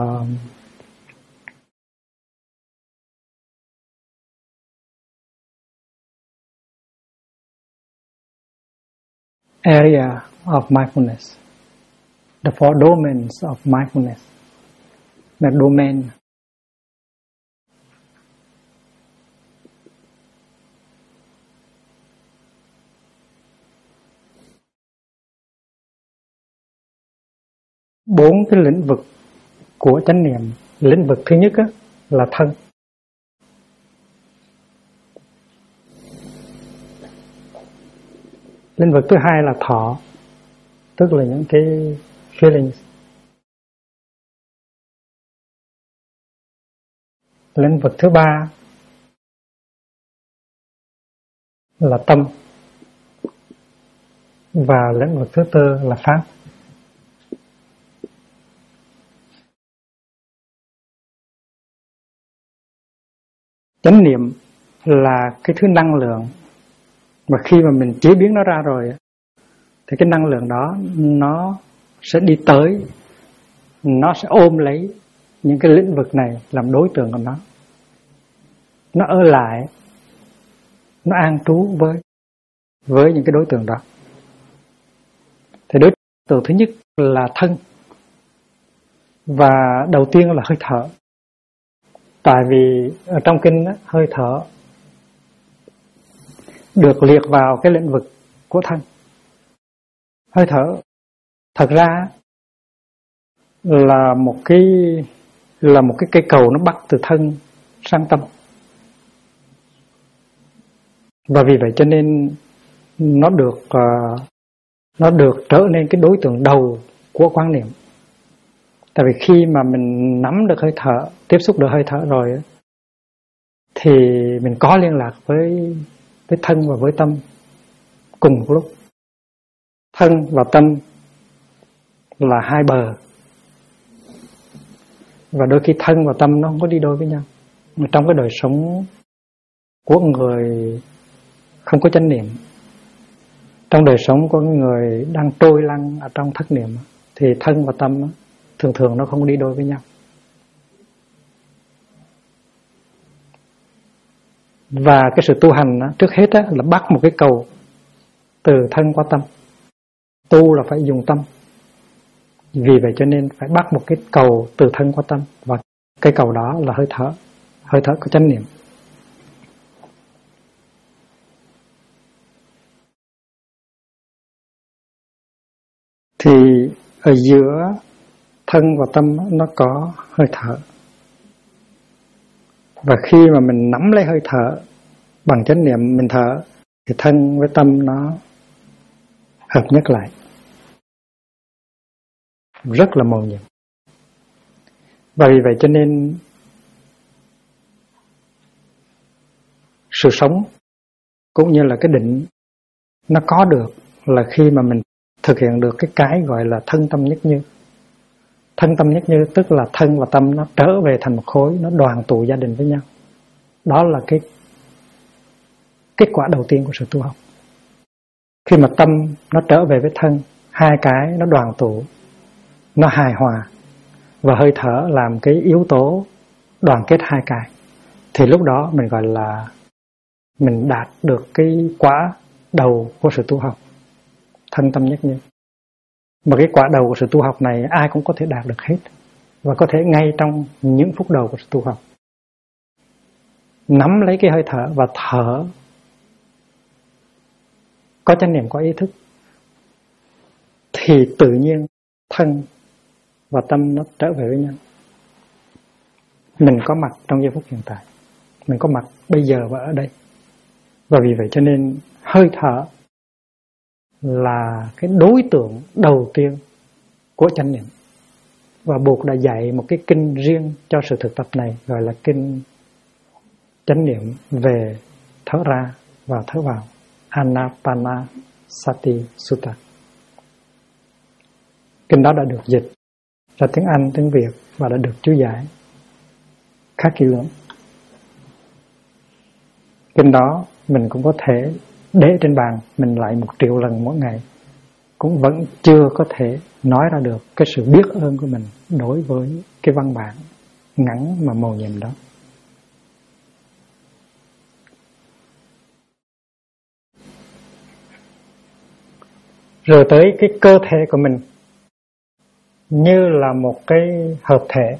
area of mindfulness, the four domains of mindfulness. Là domain. 4 cái lĩnh vực của chánh niệm. Lĩnh vực thứ nhất á, là thân. Lĩnh vực thứ hai là thọ, tức là những cái feelings. Lĩnh vực thứ ba là tâm. Và lĩnh vực thứ tư là pháp. Chánh niệm là cái thứ năng lượng mà khi mà mình chế biến nó ra rồi thì cái năng lượng đó nó sẽ đi tới, nó sẽ ôm lấy những cái lĩnh vực này làm đối tượng của nó. Nó ở lại, nó an trú với những cái đối tượng đó. Thì đối tượng thứ nhất là thân. Và đầu tiên là hơi thở. Tại vì ở trong kinh đó, hơi thở được liệt vào cái lĩnh vực của thân. Hơi thở thật ra là một cái cây cầu nó bắt từ thân sang tâm. Và vì vậy cho nên nó được trở nên cái đối tượng đầu của quán niệm. Tại vì khi mà mình nắm được hơi thở, tiếp xúc được hơi thở rồi thì mình có liên lạc với thân và với tâm cùng một lúc. Thân và tâm là hai bờ. Và đôi khi thân và tâm nó không có đi đôi với nhau. Mà trong cái đời sống của người không có chánh niệm, trong đời sống của người đang trôi lăn ở trong thất niệm, thì thân và tâm thường nó không đi đôi với nhau. Và cái sự tu hành trước hết là bắt một cái cầu từ thân qua tâm. Tu là phải dùng tâm. Vì vậy cho nên phải bắt một cái cầu từ thân qua tâm. Và cái cầu đó là hơi thở. Hơi thở của chánh niệm. Thì ở giữa thân và tâm nó có hơi thở. Và khi mà mình nắm lấy hơi thở bằng chánh niệm mình thở, thì thân với tâm nó hợp nhất lại. Rất là mầu nhiệm. Và vì vậy cho nên sự sống cũng như là cái định nó có được là khi mà mình thực hiện được cái gọi là thân tâm nhất như. Thân tâm nhất như tức là thân và tâm nó trở về thành một khối, nó đoàn tụ gia đình với nhau. Đó là cái kết quả đầu tiên của sự tu học. Khi mà tâm nó trở về với thân, hai cái nó đoàn tụ, nó hài hòa, và hơi thở làm cái yếu tố đoàn kết hai cái, thì lúc đó mình gọi là mình đạt được cái quả đầu của sự tu học, thân tâm nhất như. Mà cái quả đầu của sự tu học này ai cũng có thể đạt được hết, và có thể ngay trong những phút đầu của sự tu học nắm lấy cái hơi thở và thở có chánh niệm, có ý thức, thì tự nhiên thân và tâm nó trở về với nhau. Mình có mặt trong giây phút hiện tại, mình có mặt bây giờ và ở đây. Và vì vậy cho nên hơi thở là cái đối tượng đầu tiên của chánh niệm. Và Bụt đã dạy một cái kinh riêng cho sự thực tập này, gọi là kinh chánh niệm về thở ra và thở vào, Anapanasati Sutta. Kinh đó đã được dịch ra tiếng Anh, tiếng Việt và đã được chú giải khá kỹ lưỡng. Kinh đó mình cũng có thể để trên bàn mình lại 1 triệu lần mỗi ngày, cũng vẫn chưa có thể nói ra được cái sự biết ơn của mình đối với cái văn bản ngắn mà mầu nhiệm đó. Rồi tới cái cơ thể của mình như là một cái hợp thể,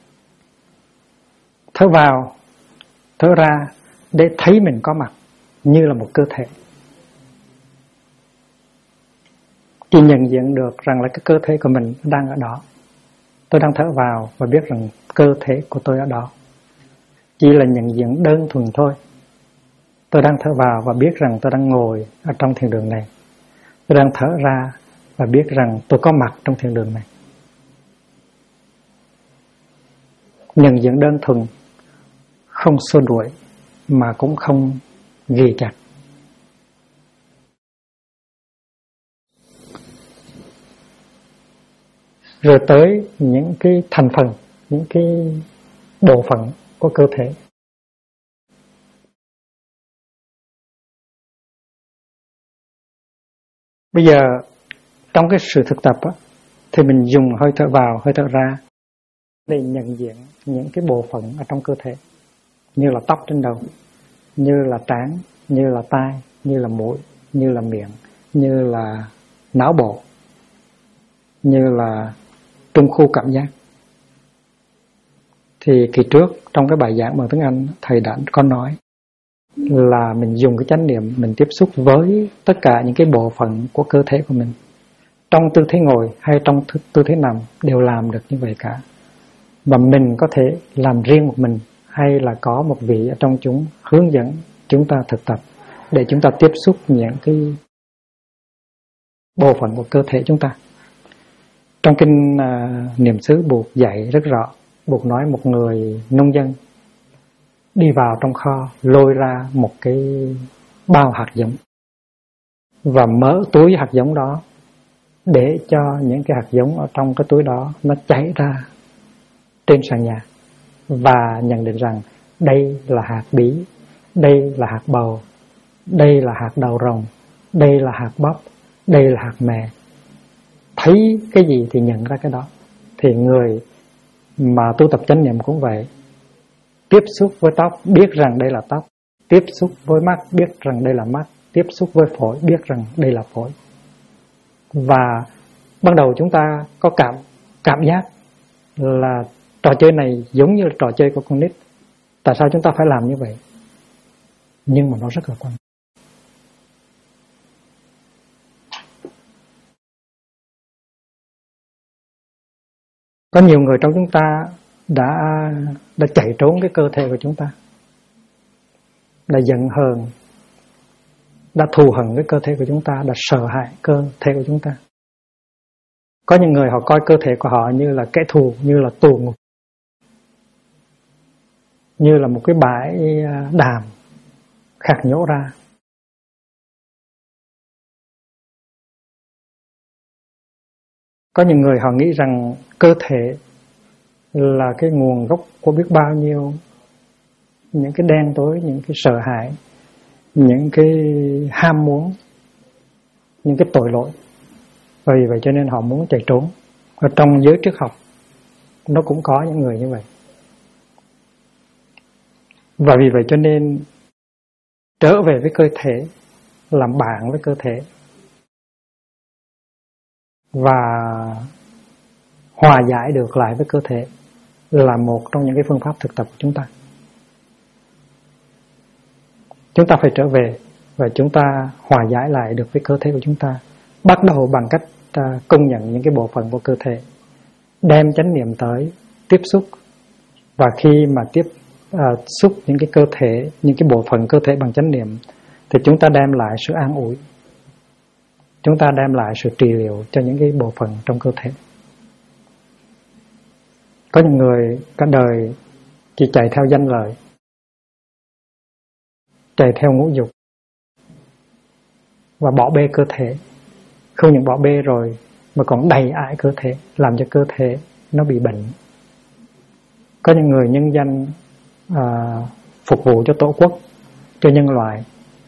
thở vào, thở ra để thấy mình có mặt như là một cơ thể. Chỉ nhận diện được rằng là cái cơ thể của mình đang ở đó, Tôi đang thở vào và biết rằng cơ thể của tôi ở đó. Chỉ là nhận diện đơn thuần thôi. Tôi đang thở vào và biết rằng tôi đang ngồi ở trong thiền đường này. Tôi đang thở ra và biết rằng tôi có mặt trong thiền đường này. Nhận diện đơn thuần, không xô đuổi mà cũng không ghi chặt. Rồi tới những cái thành phần, những cái bộ phận của cơ thể. Bây giờ trong cái sự thực tập á, thì mình dùng hơi thở vào, hơi thở ra để nhận diện những cái bộ phận ở trong cơ thể, như là tóc trên đầu, như là trán, như là tai, như là mũi, như là miệng, như là não bộ, như là trung khu cảm giác. Thì kỳ trước trong cái bài giảng bằng tiếng Anh, thầy đã có nói là mình dùng cái chánh niệm, mình tiếp xúc với tất cả những cái bộ phận của cơ thể của mình. Trong tư thế ngồi hay trong tư thế nằm đều làm được như vậy cả. Và mình có thể làm riêng một mình, hay là có một vị ở trong chúng hướng dẫn chúng ta thực tập để chúng ta tiếp xúc những cái bộ phận của cơ thể chúng ta. Trong kinh Niệm xứ Buộc dạy rất rõ. Buộc nói một người nông dân đi vào trong kho, lôi ra một cái bao hạt giống và mở túi hạt giống đó để cho những cái hạt giống ở trong cái túi đó nó chảy ra trên sàn nhà, và nhận định rằng đây là hạt bí, đây là hạt bầu, đây là hạt đậu rồng, đây là hạt bắp, đây là hạt mè. Thấy cái gì thì nhận ra cái đó. Thì người mà tu tập chánh niệm cũng vậy. Tiếp xúc với tóc, biết rằng đây là tóc. Tiếp xúc với mắt, biết rằng đây là mắt. Tiếp xúc với phổi, biết rằng đây là phổi. Và ban đầu chúng ta có cảm giác là trò chơi này giống như là trò chơi của con nít. Tại sao chúng ta phải làm như vậy? Nhưng mà nó rất là quan trọng. Có nhiều người trong chúng ta đã chạy trốn cái cơ thể của chúng ta, đã giận hờn, đã thù hận cái cơ thể của chúng ta, đã sợ hãi cơ thể của chúng ta. Có những người họ coi cơ thể của họ như là kẻ thù, như là tù ngục, như là một cái bãi đàm khạc nhổ ra. Có những người họ nghĩ rằng cơ thể là cái nguồn gốc của biết bao nhiêu những cái đen tối, những cái sợ hãi, những cái ham muốn, những cái tội lỗi. Và vì vậy cho nên họ muốn chạy trốn. Ở trong giới triết học nó cũng có những người như vậy. Và vì vậy cho nên trở về với cơ thể, làm bạn với cơ thể và hòa giải được lại với cơ thể là một trong những cái phương pháp thực tập của chúng ta. Chúng ta phải trở về và chúng ta hòa giải lại được với cơ thể của chúng ta. Bắt đầu bằng cách công nhận những cái bộ phận của cơ thể, đem chánh niệm tới tiếp xúc, và khi mà tiếp xúc những cái cơ thể, những cái bộ phận cơ thể bằng chánh niệm, thì chúng ta đem lại sự an ủi, chúng ta đem lại sự trị liệu cho những cái bộ phận trong cơ thể. Có những người cả đời chỉ chạy theo danh lợi, chạy theo ngũ dục và bỏ bê cơ thể. Không những bỏ bê rồi mà còn đầy ải cơ thể, làm cho cơ thể nó bị bệnh. Có những người nhân danh phục vụ cho tổ quốc, cho nhân loại,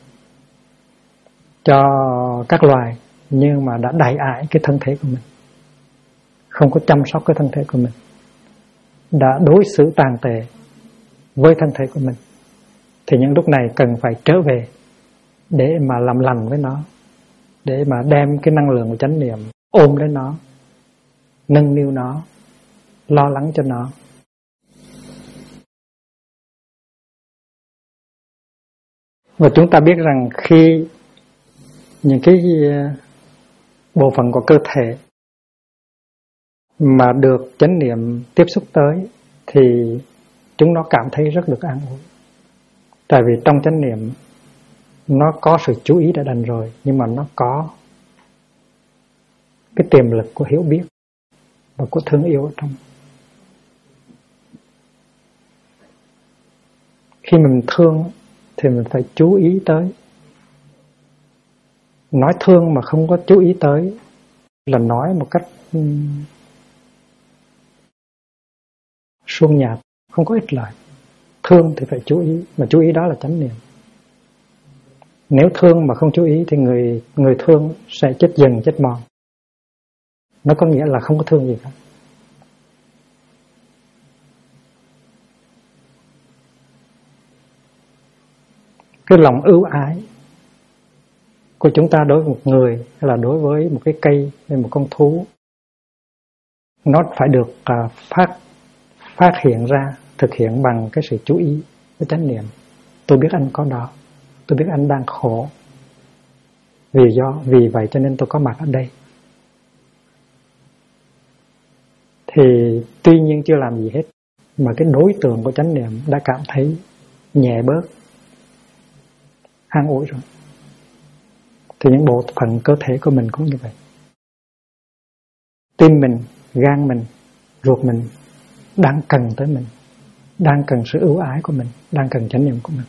cho các loài, nhưng mà đã đầy ải cái thân thể của mình, không có chăm sóc cái thân thể của mình, đã đối xử tàn tệ với thân thể của mình. Thì những lúc này cần phải trở về để mà làm lành với nó, để mà đem cái năng lượng của chánh niệm ôm lấy nó, nâng niu nó, lo lắng cho nó. Và chúng ta biết rằng khi những cái bộ phận của cơ thể mà được chánh niệm tiếp xúc tới thì chúng nó cảm thấy rất được an ủi. Tại vì trong chánh niệm nó có sự chú ý đã đành rồi, nhưng mà nó có cái tiềm lực của hiểu biết và của thương yêu ở trong. Khi mình thương thì mình phải chú ý tới. Nói thương mà không có chú ý tới là nói một cách suông nhạt, không có ích lợi. Thương thì phải chú ý, mà chú ý đó là chánh niệm. Nếu thương mà không chú ý thì người thương sẽ chết dần chết mòn. Nó có nghĩa là không có thương gì cả. Cái lòng ưu ái của chúng ta đối với một người hay là đối với một cái cây hay một con thú, nó phải được phát hiện ra, thực hiện bằng cái sự chú ý với chánh niệm. Tôi biết anh có đó, tôi biết anh đang khổ, vì vậy cho nên tôi có mặt ở đây. Thì tuy nhiên chưa làm gì hết, mà cái đối tượng của chánh niệm đã cảm thấy nhẹ bớt, an ủi rồi. Thì những bộ phận cơ thể của mình cũng như vậy. Tim mình, gan mình, ruột mình đang cần tới mình, đang cần sự ưu ái của mình, đang cần chánh niệm của mình.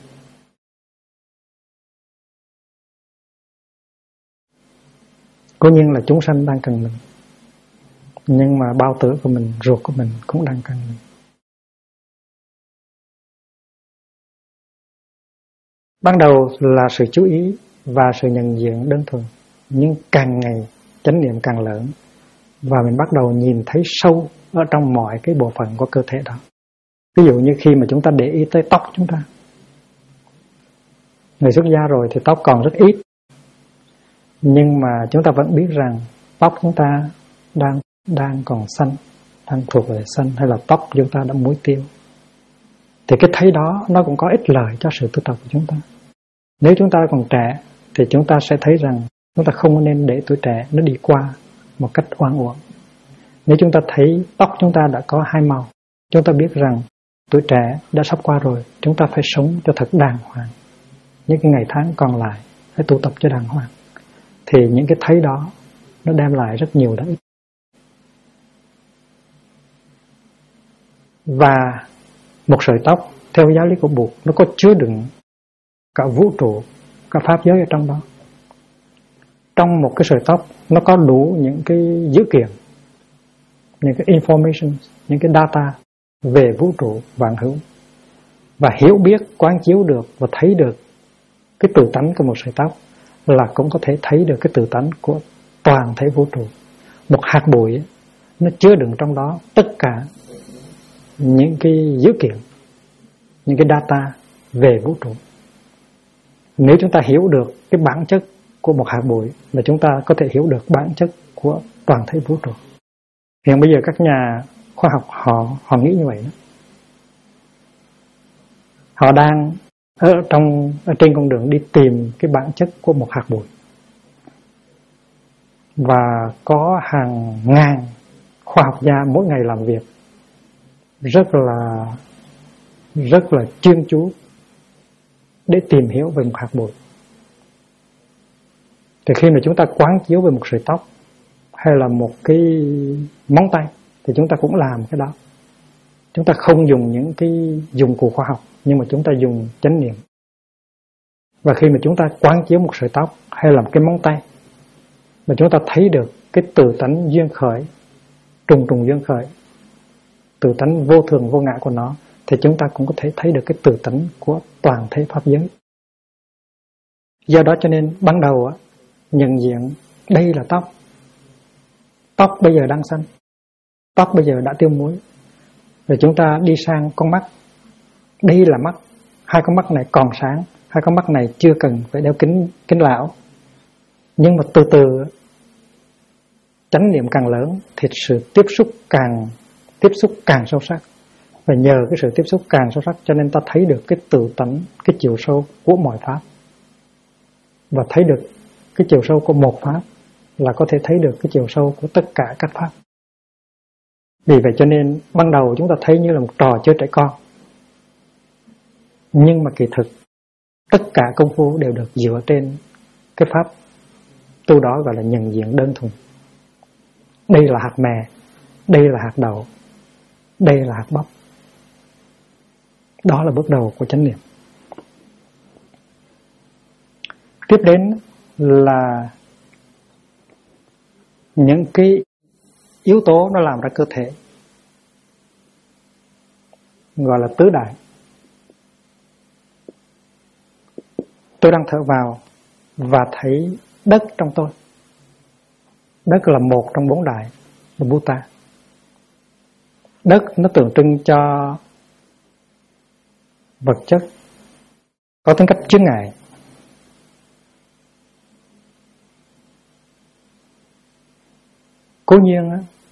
Cố nhiên là chúng sanh đang cần mình, nhưng mà bao tử của mình, ruột của mình cũng đang cần mình. Ban đầu là sự chú ý và sự nhận diện đơn thuần, nhưng càng ngày chánh niệm càng lớn và mình bắt đầu nhìn thấy sâu ở trong mọi cái bộ phận của cơ thể đó. Ví dụ như khi mà chúng ta để ý tới tóc chúng ta, người xuất gia rồi thì tóc còn rất ít, nhưng mà chúng ta vẫn biết rằng tóc chúng ta đang còn xanh, đang thuộc về xanh, hay là tóc chúng ta đã muối tiêu. Thì cái thấy đó nó cũng có ích lợi cho sự tu tập của chúng ta. Nếu chúng ta còn trẻ thì chúng ta sẽ thấy rằng chúng ta không nên để tuổi trẻ nó đi qua một cách oan uổng. Nếu chúng ta thấy tóc chúng ta đã có hai màu, chúng ta biết rằng tuổi trẻ đã sắp qua rồi, chúng ta phải sống cho thật đàng hoàng. Những cái ngày tháng còn lại phải tu tập cho đàng hoàng. Thì những cái thấy đó nó đem lại rất nhiều lợi ích. Và một sợi tóc theo giáo lý của Bụt nó có chứa đựng cả vũ trụ, cả pháp giới ở trong đó. Trong một cái sợi tóc nó có đủ những cái dữ kiện, những cái information, những cái data về vũ trụ vạn hữu. Và hiểu biết, quán chiếu được và thấy được cái tự tánh của một sợi tóc là cũng có thể thấy được cái tự tánh của toàn thể vũ trụ. Một hạt bụi nó chứa đựng trong đó tất cả những cái dữ kiện, những cái data về vũ trụ. Nếu chúng ta hiểu được cái bản chất của một hạt bụi là chúng ta có thể hiểu được bản chất của toàn thể vũ trụ. Hiện bây giờ các nhà khoa học họ nghĩ như vậy đó. Họ đang ở trên con đường đi tìm cái bản chất của một hạt bụi. Và có hàng ngàn khoa học gia mỗi ngày làm việc rất là chuyên chú để tìm hiểu về một hạt bụi. Thì khi mà chúng ta quán chiếu về một sợi tóc hay là một cái móng tay thì chúng ta cũng làm cái đó. Chúng ta không dùng những cái dụng cụ khoa học, nhưng mà chúng ta dùng chánh niệm. Và khi mà chúng ta quán chiếu một sợi tóc hay là một cái móng tay mà chúng ta thấy được cái tự tánh duyên khởi, trùng duyên khởi, tự tánh vô thường vô ngã của nó, thì chúng ta cũng có thể thấy được cái tự tánh của toàn thể pháp giới. Do đó cho nên ban đầu nhận diện đây là tóc. Tóc bây giờ đang xanh, tóc bây giờ đã tiêu muối. Rồi chúng ta đi sang con mắt. Đây là mắt. Hai con mắt này còn sáng, hai con mắt này chưa cần phải đeo kính lão. Nhưng mà từ từ chánh niệm càng lớn thì sự tiếp xúc càng sâu sắc. Và nhờ cái sự tiếp xúc càng sâu sắc cho nên ta thấy được cái tự tánh, cái chiều sâu của mọi pháp. Và thấy được cái chiều sâu của một pháp là có thể thấy được cái chiều sâu của tất cả các pháp. Vì vậy cho nên ban đầu chúng ta thấy như là một trò chơi trẻ con, nhưng mà kỳ thực tất cả công phu đều được dựa trên cái pháp tu đó, gọi là nhận diện đơn thuần. Đây là hạt mè, đây là hạt đậu, đây là hạt bắp. Đó là bước đầu của chánh niệm. Tiếp đến là những cái yếu tố nó làm ra cơ thể, gọi là tứ đại. Tôi đang thở vào và thấy đất trong tôi. Đất là một trong bốn đại là Bhuta. Đất nó tượng trưng cho vật chất có tính cách chướng ngại. Cố nhiên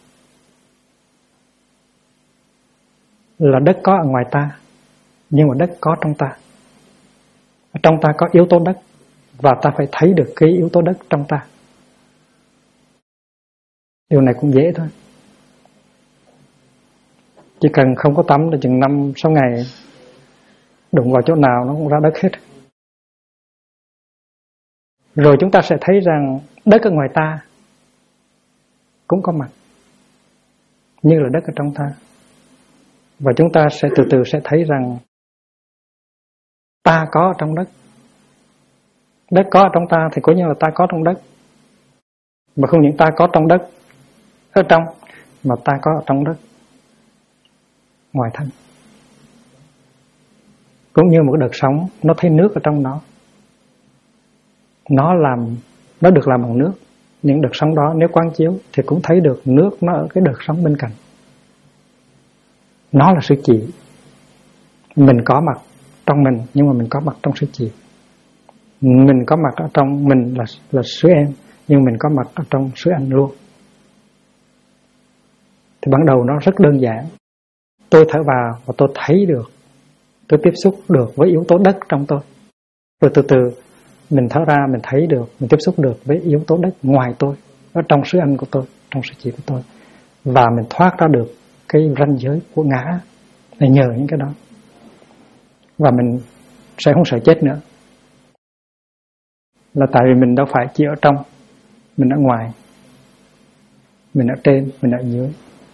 là đất có ở ngoài ta, nhưng mà đất có trong ta. Trong ta có yếu tố đất, và ta phải thấy được cái yếu tố đất trong ta. Điều này cũng dễ thôi. Chỉ cần không có tắm là chừng 5-6 ngày, đụng vào chỗ nào nó cũng ra đất hết. Rồi chúng ta sẽ thấy rằng đất ở ngoài ta cũng có mặt, như là đất ở trong ta. Và chúng ta sẽ từ từ sẽ thấy rằng ta có ở trong đất. Đất có ở trong ta thì có như là ta có trong đất. Mà không những ta có trong đất ở trong, mà ta có ở trong đất ngoài thân. Cũng như một đợt sóng, nó thấy nước ở trong nó. Nó được làm bằng nước. Những đợt sóng đó nếu quán chiếu thì cũng thấy được nước nó ở cái đợt sóng bên cạnh. Nó là sự chỉ. Mình có mặt trong mình, nhưng mà mình có mặt trong sự chỉ. Mình có mặt ở trong mình là sứ em, nhưng mình có mặt ở trong sứ anh luôn. Thì ban đầu nó rất đơn giản. Tôi thở vào và tôi thấy được, tôi tiếp xúc được với yếu tố đất trong tôi. Rồi từ từ mình thở ra, mình thấy được, mình tiếp xúc được với yếu tố đất ngoài tôi, ở trong sứ anh của tôi, trong sự chỉ của tôi. Và mình thoát ra được cái ranh giới của ngã là nhờ những cái đó. Và mình sẽ không sợ chết nữa. Là tại vì mình đâu phải chỉ ở trong, mình ở ngoài, mình ở trên, mình ở dưới.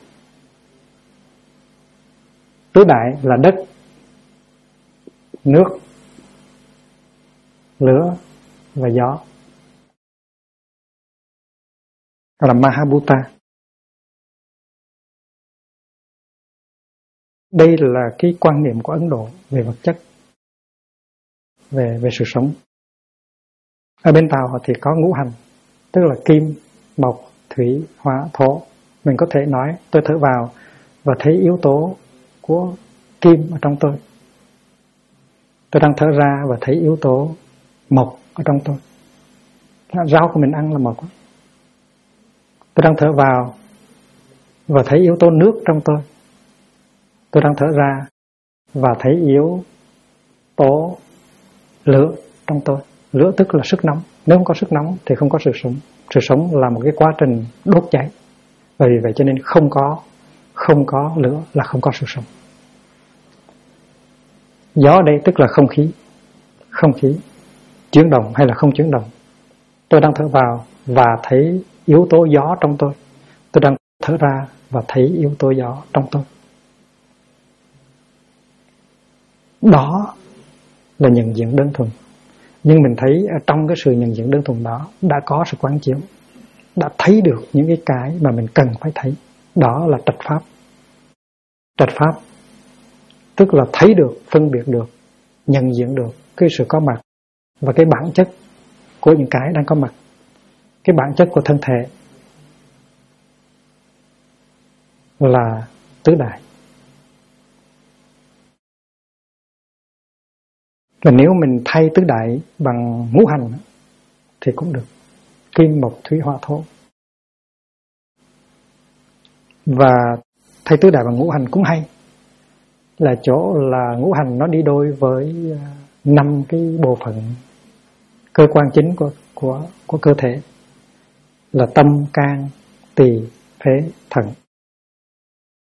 Tứ đại là đất, nước, lửa và gió, là Mahabhuta. Đây là cái quan niệm của Ấn Độ về vật chất, về sự sống. Ở bên Tàu họ thì có ngũ hành, tức là kim, mộc, thủy, hỏa, thổ. Mình có thể nói tôi thở vào và thấy yếu tố của kim ở trong tôi. Tôi đang thở ra và thấy yếu tố mộc ở trong tôi. Rau của mình ăn là mộc. Tôi đang thở vào và thấy yếu tố nước trong tôi. Tôi đang thở ra và thấy yếu tố lửa trong tôi. Lửa tức là sức nóng. Nếu không có sức nóng thì không có sự sống. Sự sống là một cái quá trình đốt cháy. Và vì vậy cho nên không có lửa là không có sự sống. Gió ở đây tức là không khí. Không khí chuyển động hay là không chuyển động. Tôi đang thở vào và thấy yếu tố gió trong tôi. Tôi đang thở ra và thấy yếu tố gió trong tôi. Đó là nhận diện đơn thuần. Nhưng mình thấy ở trong cái sự nhận diện đơn thuần đó đã có sự quán chiếu, đã thấy được những cái mà mình cần phải thấy. Đó là trạch pháp. Trạch pháp tức là thấy được, phân biệt được, nhận diện được cái sự có mặt và cái bản chất của những cái đang có mặt, cái bản chất của thân thể là tứ đại. Và nếu mình thay tứ đại bằng ngũ hành thì cũng được. Kim, mộc, thủy, hỏa, thổ. Và thay tứ đại bằng ngũ hành cũng hay. Là chỗ là ngũ hành nó đi đôi với 5 cái bộ phận cơ quan chính của cơ thể. Là tâm, can, tỳ, phế, thận.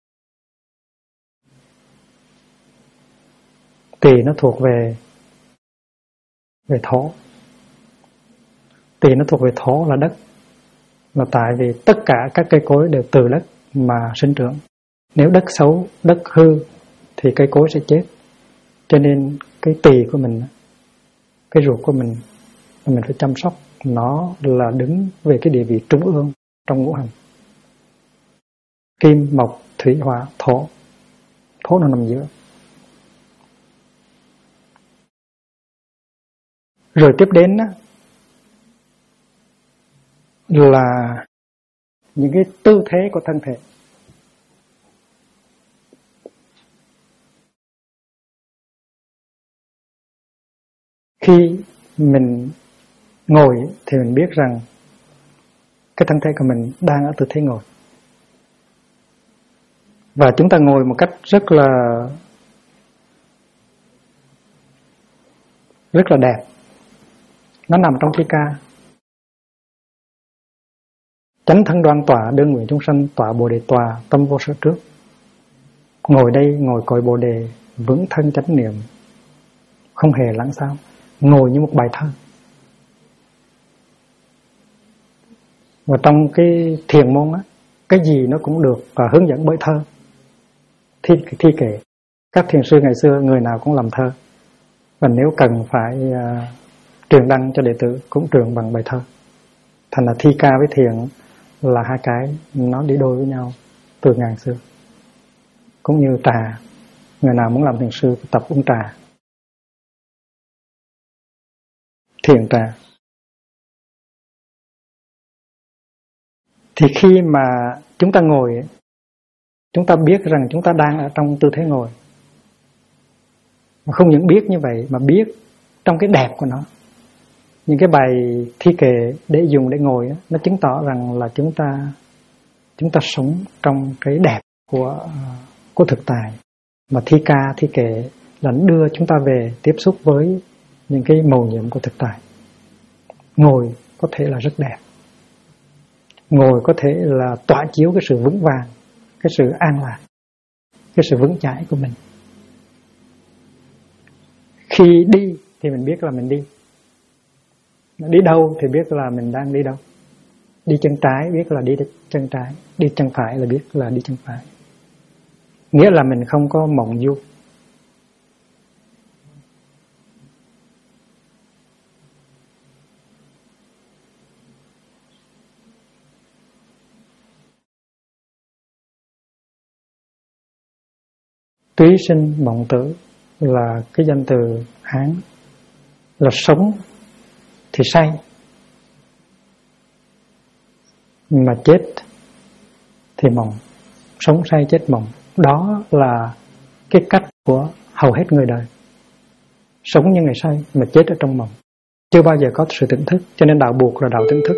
Tỳ nó thuộc về thổ. Tỳ nó thuộc về thổ là đất, là tại vì tất cả các cây cối đều từ đất mà sinh trưởng. Nếu đất xấu, đất hư thì cây cối sẽ chết. Cho nên cái tỳ của mình, cái ruột của mình phải chăm sóc. Nó là đứng về cái địa vị trung ương trong ngũ hành. Kim, mộc, thủy, hỏa, thổ. Thổ nó nằm giữa. Rồi tiếp đến là những cái tư thế của thân thể. Khi mình ngồi thì mình biết rằng cái thân thể của mình đang ở tư thế ngồi. Và chúng ta ngồi một cách rất là đẹp. Nó nằm trong thi ca. Chánh thân đoan tọa, đương nguyện chúng sanh, tọa bồ đề tòa, tâm vô sở trước. Ngồi đây, ngồi cội bồ đề, vững thân chánh niệm, không hề lãng xao. Ngồi như một bài thơ. Và trong cái thiền môn cái gì nó cũng được hướng dẫn bởi thơ. Thi kệ. Các thiền sư ngày xưa người nào cũng làm thơ. Và nếu cần phải truyền đăng cho đệ tử cũng truyền bằng bài thơ. Thành là thi ca với thiền là hai cái nó đi đôi với nhau từ ngàn xưa. Cũng như trà, người nào muốn làm thiền sư tập uống trà, thiền trà. Thì khi mà chúng ta ngồi, chúng ta biết rằng chúng ta đang ở trong tư thế ngồi. Mà không những biết như vậy mà biết trong cái đẹp của nó. Những cái bài thi kệ để dùng để ngồi nó chứng tỏ rằng là chúng ta sống trong cái đẹp của thực tại. Mà thi ca, thi kệ là đưa chúng ta về tiếp xúc với những cái mầu nhiệm của thực tại. Ngồi có thể là rất đẹp. Ngồi có thể là tỏa chiếu cái sự vững vàng, cái sự an lạc, cái sự vững chãi của mình. Khi đi thì mình biết là mình đi. Đi đâu thì biết là mình đang đi đâu. Đi chân trái biết là đi chân trái, đi chân phải là biết là đi chân phải. Nghĩa là mình không có mộng du. Túy sinh mộng tử là cái danh từ Hán, là sống thì say, mà chết thì mộng. Sống say chết mộng. Đó là cái cách của hầu hết người đời. Sống như người say mà chết ở trong mộng. Chưa bao giờ có sự tỉnh thức. Cho nên đạo buộc là đạo tỉnh thức.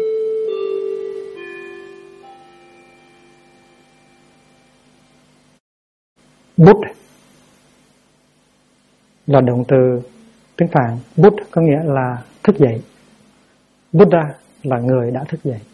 Bút là động từ tiếng Phạn. Bút có nghĩa là thức dậy. Buddha là người đã thức dậy.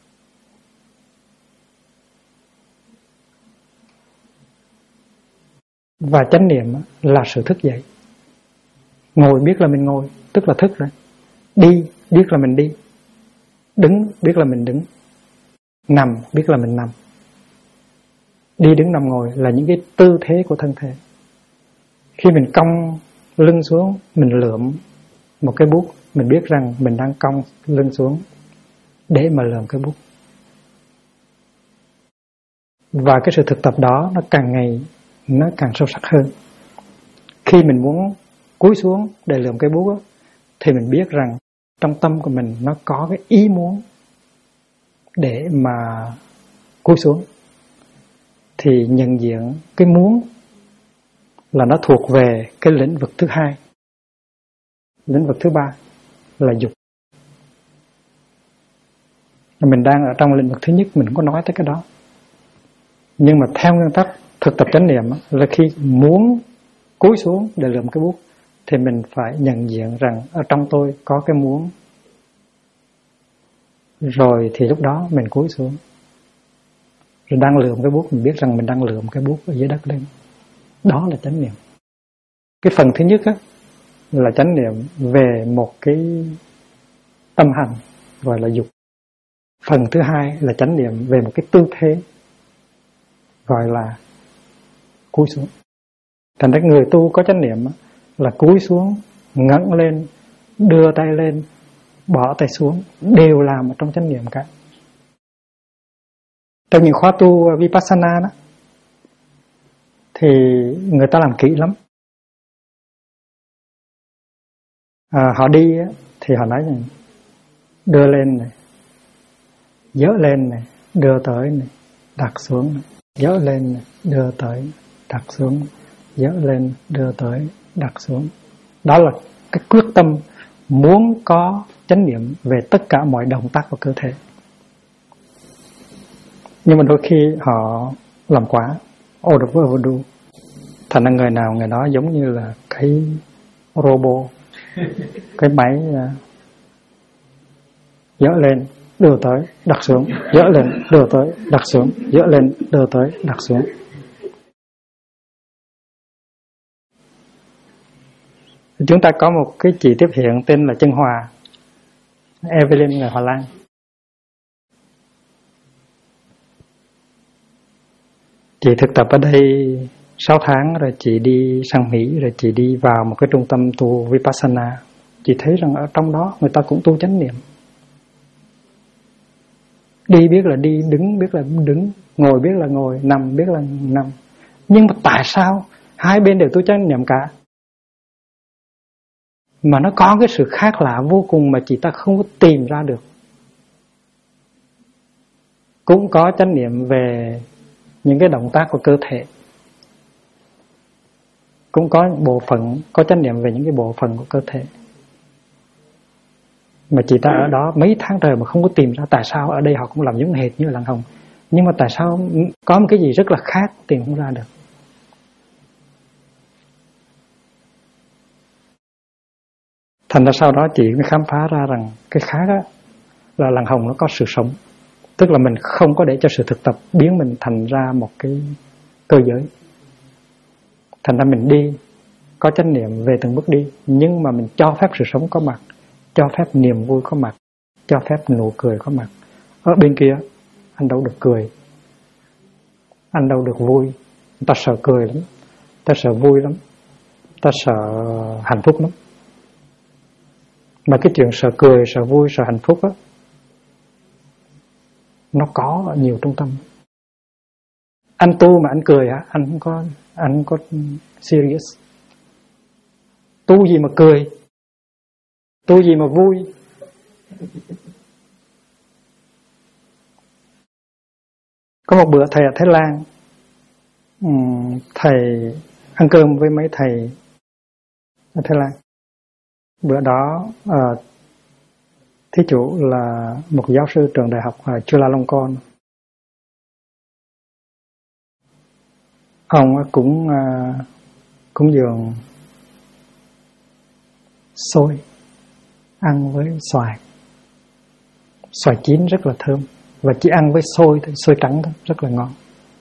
Và chánh niệm là sự thức dậy. Ngồi biết là mình ngồi, tức là thức rồi. Đi biết là mình đi. Đứng biết là mình đứng. Nằm biết là mình nằm. Đi đứng nằm ngồi là những cái tư thế của thân thể. Khi mình cong lưng xuống, mình lượm một cái bút, mình biết rằng mình đang cong lưng xuống để mà lượm cái bút. Và cái sự thực tập đó nó càng ngày nó càng sâu sắc hơn. Khi mình muốn cúi xuống để lượm cái bút thì mình biết rằng trong tâm của mình nó có cái ý muốn để mà cúi xuống. Thì nhận diện cái muốn là nó thuộc về cái lĩnh vực thứ hai. Lĩnh vực thứ ba là dục. Mình đang ở trong lĩnh vực thứ nhất, mình không có nói tới cái đó. Nhưng mà theo nguyên tắc thực tập chánh niệm là khi muốn cúi xuống để lượm cái bút thì mình phải nhận diện rằng ở trong tôi có cái muốn. Rồi thì lúc đó mình cúi xuống. Rồi đang lượm cái bút, mình biết rằng mình đang lượm cái bút ở dưới đất lên. Đó là chánh niệm. Cái phần thứ nhất á, là chánh niệm về một cái tâm hành gọi là dục. Phần thứ hai là chánh niệm về một cái tư thế gọi là cúi xuống. Thành ra người tu có chánh niệm là cúi xuống, ngẩng lên, đưa tay lên, bỏ tay xuống, đều làm ở trong chánh niệm cả. Trong những khóa tu Vipassana đó thì người ta làm kỹ lắm. Họ đi thì họ nói rằng đưa lên này, dỡ lên này, đưa tới này, đặt xuống này, dỡ lên này, đưa tới, đặt xuống, dỡ lên, đưa tới, đặt xuống. Đó là cái quyết tâm muốn có chánh niệm về tất cả mọi động tác của cơ thể. Nhưng mà đôi khi họ làm quá, overdo. Thành ra người nào người đó giống như là cái robot, cái máy dỡ lên, đưa tới, đặt xuống, dỡ lên, đưa tới, đặt xuống, dỡ lên, đưa tới, đặt xuống. Chúng ta có một cái chị tiếp hiện tên là Chân Hòa, Evelyn người Hà Lan. Chị thực tập ở đây 6 tháng rồi chị đi sang Mỹ, rồi chị đi vào một cái trung tâm tu Vipassana. Chị thấy rằng ở trong đó người ta cũng tu chánh niệm. Đi biết là đi, đứng biết là đứng, ngồi biết là ngồi, nằm biết là nằm. Nhưng mà tại sao hai bên đều tu chánh niệm cả? Mà nó có cái sự khác lạ vô cùng mà chị ta không có tìm ra được. Cũng có chánh niệm về những cái động tác của cơ thể, cũng có bộ phận, có chánh niệm về những cái bộ phận của cơ thể. Mà chị ta ở đó mấy tháng trời mà không có tìm ra tại sao ở đây họ cũng làm giống hệt như Lăng Hồng. Nhưng mà tại sao có một cái gì rất là khác tìm không ra được. Thành ra sau đó chị mới khám phá ra rằng cái khác á, là Lăng Hồng nó có sự sống. Tức là mình không có để cho sự thực tập biến mình thành ra một cái cơ giới. Thành ra mình đi, có chánh niệm về từng bước đi, nhưng mà mình cho phép sự sống có mặt, cho phép niềm vui có mặt, cho phép nụ cười có mặt. Ở bên kia, anh đâu được cười, anh đâu được vui. Người ta sợ cười lắm, người ta sợ vui lắm, người ta sợ hạnh phúc lắm. Mà cái chuyện sợ cười, sợ vui, sợ hạnh phúc á, nó có ở nhiều trung tâm. Anh tu mà anh cười hả? Anh không có serious. Tu gì mà cười? Tu gì mà vui? Có một bữa thầy ở Thái Lan, thầy ăn cơm với mấy thầy ở Thái Lan. Bữa đó thí chủ là một giáo sư trường đại học Chulalongkorn. Ông cũng cúng dường xôi ăn với xoài. Xoài chín rất là thơm, và chỉ ăn với xôi thôi, xôi trắng thôi, rất là ngon.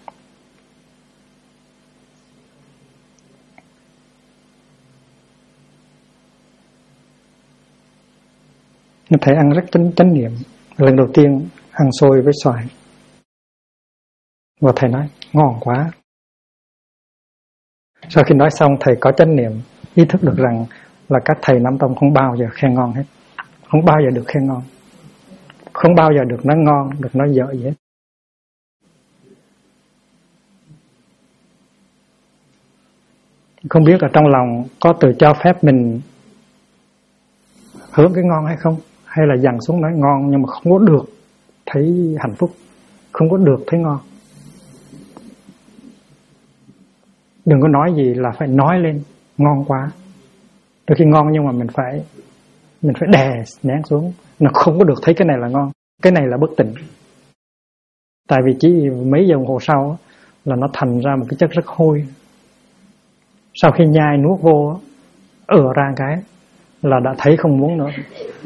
Thầy ăn rất chánh niệm. Lần đầu tiên ăn xôi với xoài, và thầy nói ngon quá. Sau khi nói xong, thầy có chánh niệm, ý thức được rằng là các thầy Nam Tông không bao giờ khen ngon hết, không bao giờ được khen ngon, không bao giờ được nói ngon, được nói dở gì hết. Không biết ở trong lòng có tự cho phép mình hưởng cái ngon hay không, hay là dằn xuống nói ngon nhưng mà không có được thấy hạnh phúc, không có được thấy ngon. Đừng có nói gì là phải nói lên ngon quá. Đôi khi ngon nhưng mà mình phải đè nén xuống, nó không có được thấy cái này là ngon, cái này là bất tịnh. Tại vì chỉ mấy giờ đồng hồ sau là nó thành ra một cái chất rất hôi. Sau khi nhai nuốt vô ra cái là đã thấy không muốn nữa.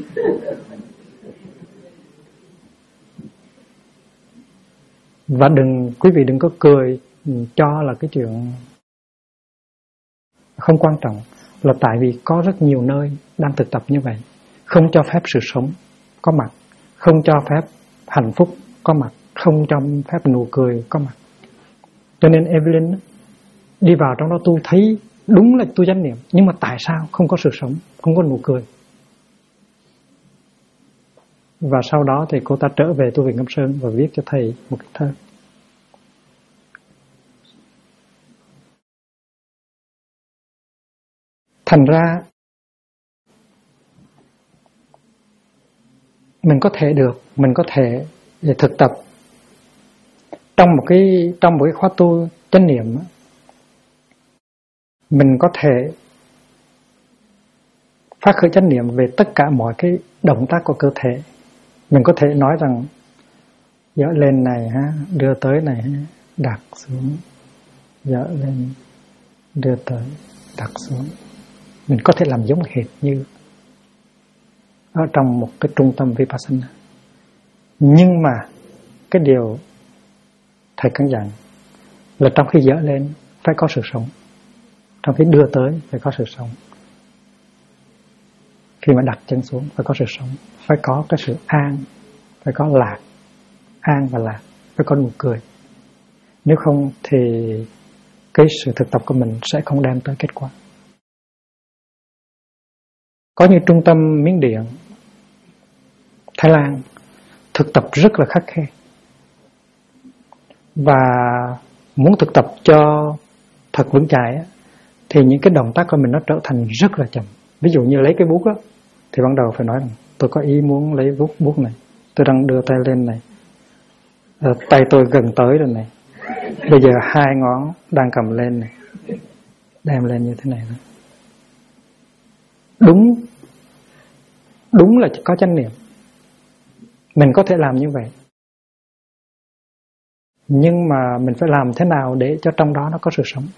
Và quý vị đừng có cười cho là cái chuyện Không quan trọng là tại vì có rất nhiều nơi đang thực tập như vậy, không cho phép sự sống có mặt, không cho phép hạnh phúc có mặt, không cho phép nụ cười có mặt. Cho nên Evelyn đi vào trong đó tu thấy đúng là tu chánh niệm, nhưng mà tại sao không có sự sống, không có nụ cười? Và sau đó thì cô ta trở về tu viện Cẩm Sơn và viết cho thầy một cái thơ. Thành ra mình có thể thực tập trong một cái khóa tu chánh niệm, mình có thể phát khởi chánh niệm về tất cả mọi cái động tác của cơ thể. Mình có thể nói rằng dỡ lên này ha, đưa tới này ha, đặt xuống, dỡ lên, đưa tới, đặt xuống. Mình có thể làm giống hệt như ở trong một cái trung tâm Vipassana. Nhưng mà cái điều thầy căn dặn là trong khi dỡ lên phải có sự sống, trong khi đưa tới phải có sự sống, khi mà đặt chân xuống phải có sự sống, phải có cái sự an, phải có lạc, an và lạc, phải có nụ cười. Nếu không thì cái sự thực tập của mình sẽ không đem tới kết quả. Có như trung tâm Miến Điện, Thái Lan thực tập rất là khắt khe, và muốn thực tập cho thật vững chãi thì những cái động tác của mình nó trở thành rất là chậm. Ví dụ như lấy cái bút á, thì ban đầu phải nói rằng tôi có ý muốn lấy bút này, tôi đang đưa tay lên này, tay tôi gần tới rồi này, bây giờ hai ngón đang cầm lên này, đem lên như thế này đó. Đúng là có chánh niệm, mình có thể làm như vậy, nhưng mà mình phải làm thế nào để cho trong đó nó có sự sống.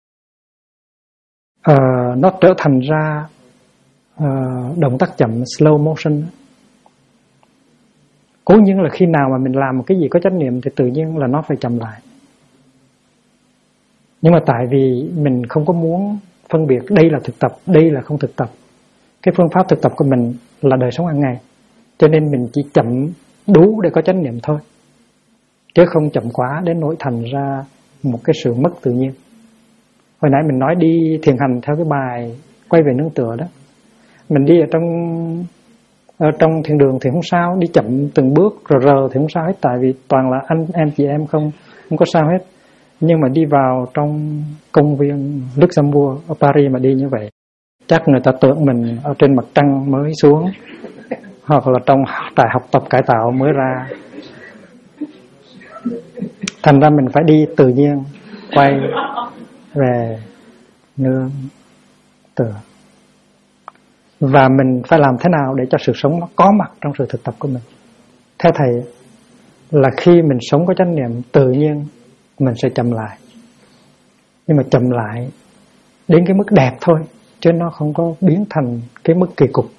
Nó trở thành ra động tác chậm, slow motion. Cố nhiên là khi nào mà mình làm một cái gì có chánh niệm thì tự nhiên là nó phải chậm lại. Nhưng mà tại vì mình không có muốn phân biệt đây là thực tập, đây là không thực tập. Cái phương pháp thực tập của mình là đời sống hàng ngày, cho nên mình chỉ chậm đủ để có chánh niệm thôi, chứ không chậm quá đến nỗi thành ra một cái sự mất tự nhiên. Hồi nãy mình nói đi thiền hành theo cái bài quay về nương tựa đó, mình đi ở trong thiền đường thì không sao, đi chậm từng bước rờ thì không sao hết, tại vì toàn là anh em chị em không có sao hết. Nhưng mà đi vào trong công viên Luxembourg ở Paris mà đi như vậy, chắc người ta tưởng mình ở trên mặt trăng mới xuống, hoặc là trong trại học tập cải tạo mới ra. Thành ra mình phải đi tự nhiên, quay về nương tựa. Và mình phải làm thế nào để cho sự sống nó có mặt trong sự thực tập của mình. Theo thầy là khi mình sống có chánh niệm, tự nhiên mình sẽ chậm lại. Nhưng mà chậm lại đến cái mức đẹp thôi, chứ nó không có biến thành cái mức kỳ cục.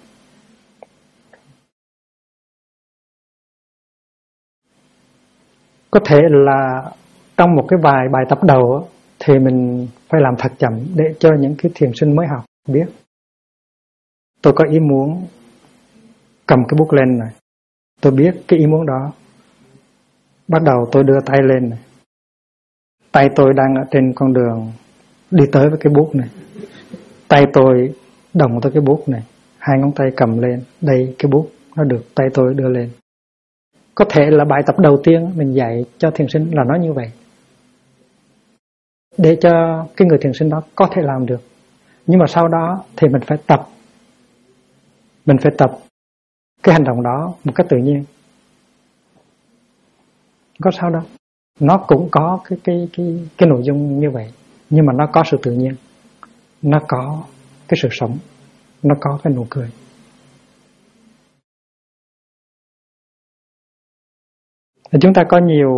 Có thể là trong một cái vài bài tập đầu thì mình phải làm thật chậm để cho những cái thiền sinh mới học biết. Tôi có ý muốn cầm cái bút lên này, tôi biết cái ý muốn đó. Bắt đầu tôi đưa tay lên này, tay tôi đang ở trên con đường đi tới với cái bút này, tay tôi đồng tới cái bút này, hai ngón tay cầm lên, đây cái bút nó được tay tôi đưa lên. Có thể là bài tập đầu tiên mình dạy cho thiền sinh là nói như vậy, để cho cái người thiền sinh đó có thể làm được. Nhưng mà sau đó thì mình phải tập cái hành động đó một cách tự nhiên. Có sao đâu, nó cũng có cái nội dung như vậy, nhưng mà nó có sự tự nhiên, nó có cái sự sống, nó có cái nụ cười. Chúng ta có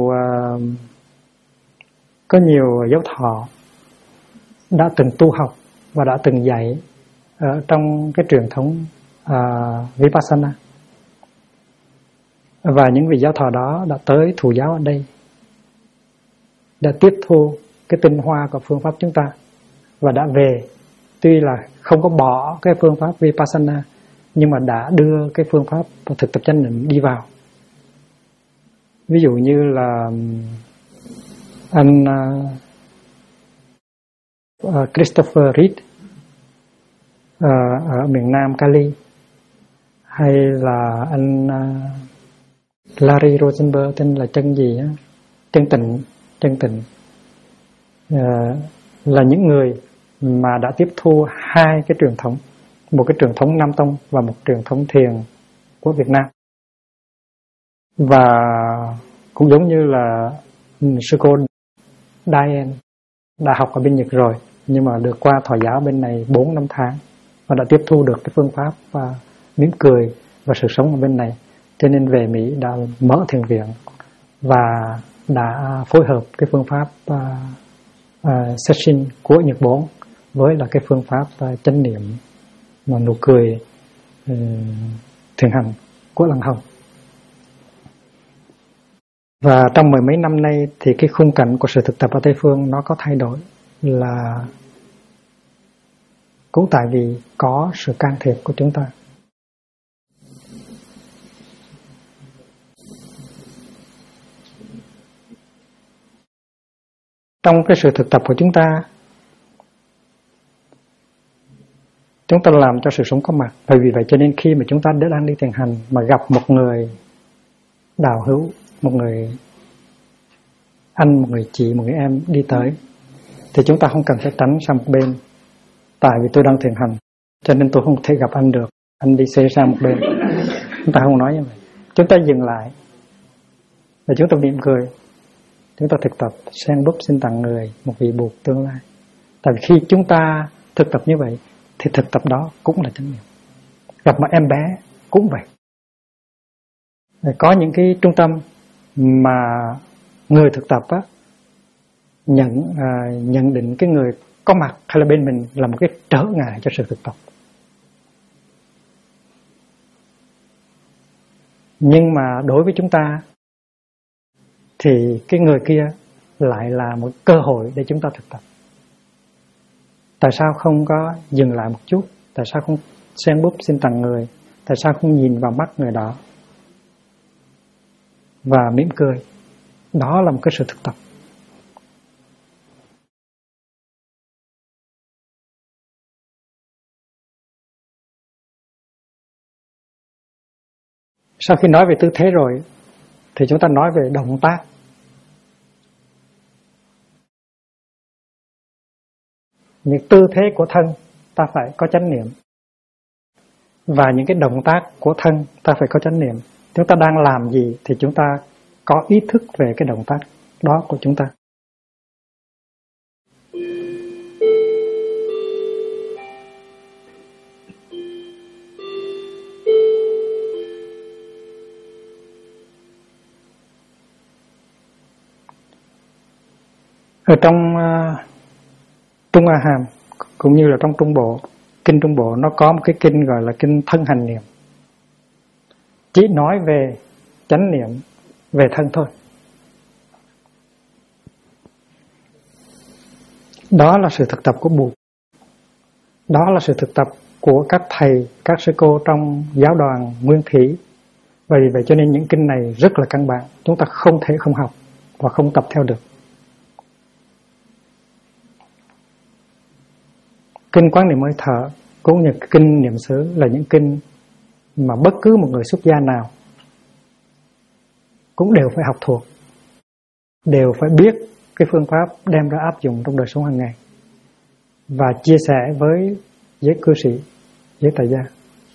nhiều giáo thọ đã từng tu học và đã từng dạy ở trong cái truyền thống Vipassana. Và những vị giáo thọ đó đã tới thụ giáo ở đây, đã tiếp thu cái tinh hoa của phương pháp chúng ta và đã về tuy là không có bỏ cái phương pháp Vipassana, nhưng mà đã đưa cái phương pháp thực tập chánh niệm đi vào. Ví dụ như là anh Christopher Reed ở miền Nam Cali, hay là anh Larry Rosenberg, tên là Chân gì á, Chân Tịnh, là những người mà đã tiếp thu hai cái truyền thống, một cái truyền thống Nam Tông và một truyền thống thiền của Việt Nam. Và cũng giống như là sư cô Diane đã học ở bên Nhật rồi, nhưng mà được qua thọ giáo bên này 4-5 tháng và đã tiếp thu được cái phương pháp và mỉm cười và sự sống ở bên này, cho nên về Mỹ đã mở thiền viện và đã phối hợp cái phương pháp session của Nhật 4 với là cái phương pháp chánh niệm mà nụ cười thiền hành của Lăng Hồng. Và trong mười mấy năm nay thì cái khung cảnh của sự thực tập ở Tây Phương nó có thay đổi, là cũng tại vì có sự can thiệp của chúng ta. Trong cái sự thực tập của chúng ta làm cho sự sống có mặt. Bởi vì vậy cho nên khi mà chúng ta đang đi thiền hành mà gặp một người đạo hữu, một người anh, một người chị, một người em đi tới, thì chúng ta không cần phải tránh sang một bên. Tại vì tôi đang thiền hành cho nên tôi không thể gặp anh được, anh đi xe sang một bên. Chúng ta không nói như vậy. Chúng ta dừng lại và chúng ta mỉm cười. Chúng ta thực tập sen đúc xin tặng người một vị Bụt tương lai. Tại vì khi chúng ta thực tập như vậy thì thực tập đó cũng là chánh niệm. Gặp một em bé cũng vậy. Có những cái trung tâm mà người thực tập á, nhận định cái người có mặt hay là bên mình là một cái trở ngại cho sự thực tập. Nhưng mà đối với chúng ta thì cái người kia lại là một cơ hội để chúng ta thực tập. Tại sao không có dừng lại một chút? Tại sao không sen búp xin tặng người? Tại sao không nhìn vào mắt người đó và mỉm cười? Đó là một cái sự thực tập. Sau khi nói về tư thế rồi thì chúng ta nói về động tác. Những tư thế của thân ta phải có chánh niệm, và những cái động tác của thân ta phải có chánh niệm. Chúng ta đang làm gì thì chúng ta có ý thức về cái động tác đó của chúng ta. Ở trong Trung A Hàm cũng như là trong Trung Bộ, kinh Trung Bộ nó có một cái kinh gọi là kinh thân hành niệm, chỉ nói về chánh niệm về thân thôi. Đó là sự thực tập của Bụt. Đó là sự thực tập của các thầy, các sư cô trong giáo đoàn Nguyên Thủy. Và vì vậy cho nên những kinh này rất là căn bản, chúng ta không thể không học và không tập theo được. Kinh Quán Niệm Hơi Thở cũng như kinh Niệm xứ là những kinh mà bất cứ một người xuất gia nào cũng đều phải học thuộc, đều phải biết cái phương pháp đem ra áp dụng trong đời sống hàng ngày và chia sẻ với giới cư sĩ, giới tại gia.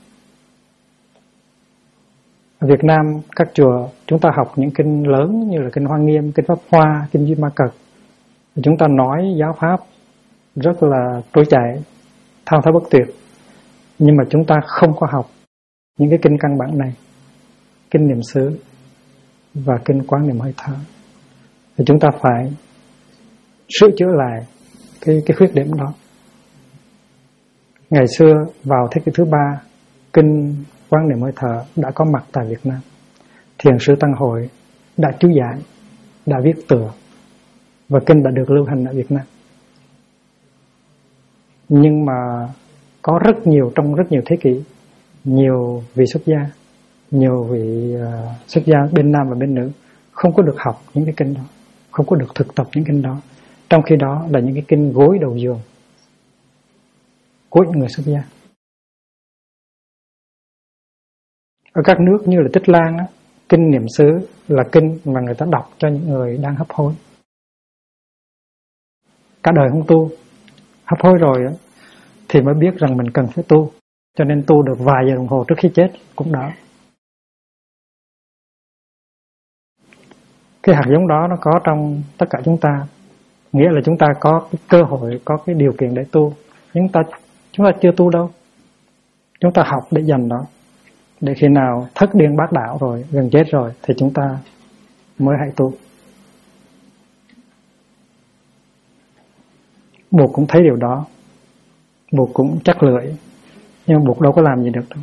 Ở Việt Nam, các chùa chúng ta học những kinh lớn như là kinh Hoa Nghiêm, kinh Pháp Hoa, kinh Duy Ma Cật. Chúng ta nói giáo pháp rất là trôi chảy, thao thao bất tuyệt, nhưng mà chúng ta không có học những cái kinh căn bản này, kinh Niệm xứ và kinh Quán Niệm Hơi Thở. Thì chúng ta phải sửa chữa lại cái khuyết điểm đó. Ngày xưa vào thế kỷ thứ 3, kinh Quán Niệm Hơi Thở đã có mặt tại Việt Nam. Thiền sư Tăng Hội đã chú giải, đã viết tựa, và kinh đã được lưu hành ở Việt Nam. Nhưng mà có trong rất nhiều thế kỷ, nhiều vị xuất gia, nhiều vị xuất gia bên nam và bên nữ không có được học những cái kinh đó, không có được thực tập những kinh đó. Trong khi đó là những cái kinh gối đầu giường của những người xuất gia. Ở các nước như là Tích Lan á, kinh niệm xứ là kinh mà người ta đọc cho những người đang hấp hối, cả đời không tu, hấp hối rồi á thì mới biết rằng mình cần phải tu, cho nên tu được vài giờ đồng hồ trước khi chết cũng đỡ. Cái hạt giống đó nó có trong tất cả chúng ta, nghĩa là chúng ta có cái cơ hội, có cái điều kiện để tu. Chúng ta chưa tu đâu, chúng ta học để dành đó, để khi nào thất điên bát đạo rồi, gần chết rồi thì chúng ta mới hãy tu. Buộc cũng thấy điều đó, buộc cũng chắc lưỡi, nhưng mà buộc đâu có làm gì được đâu.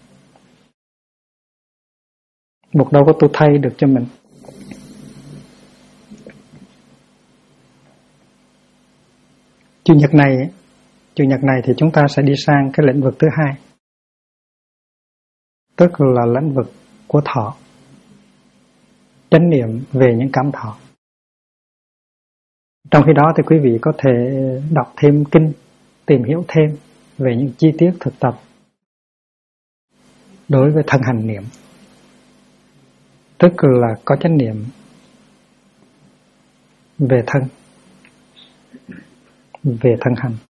Buộc đâu có tu thay được cho mình. Chủ nhật này thì chúng ta sẽ đi sang cái lĩnh vực thứ hai, tức là lĩnh vực của thọ, chánh niệm về những cảm thọ. Trong khi đó thì quý vị có thể đọc thêm kinh, tìm hiểu thêm về những chi tiết thực tập đối với thân hành niệm, tức là có chánh niệm về thân hành.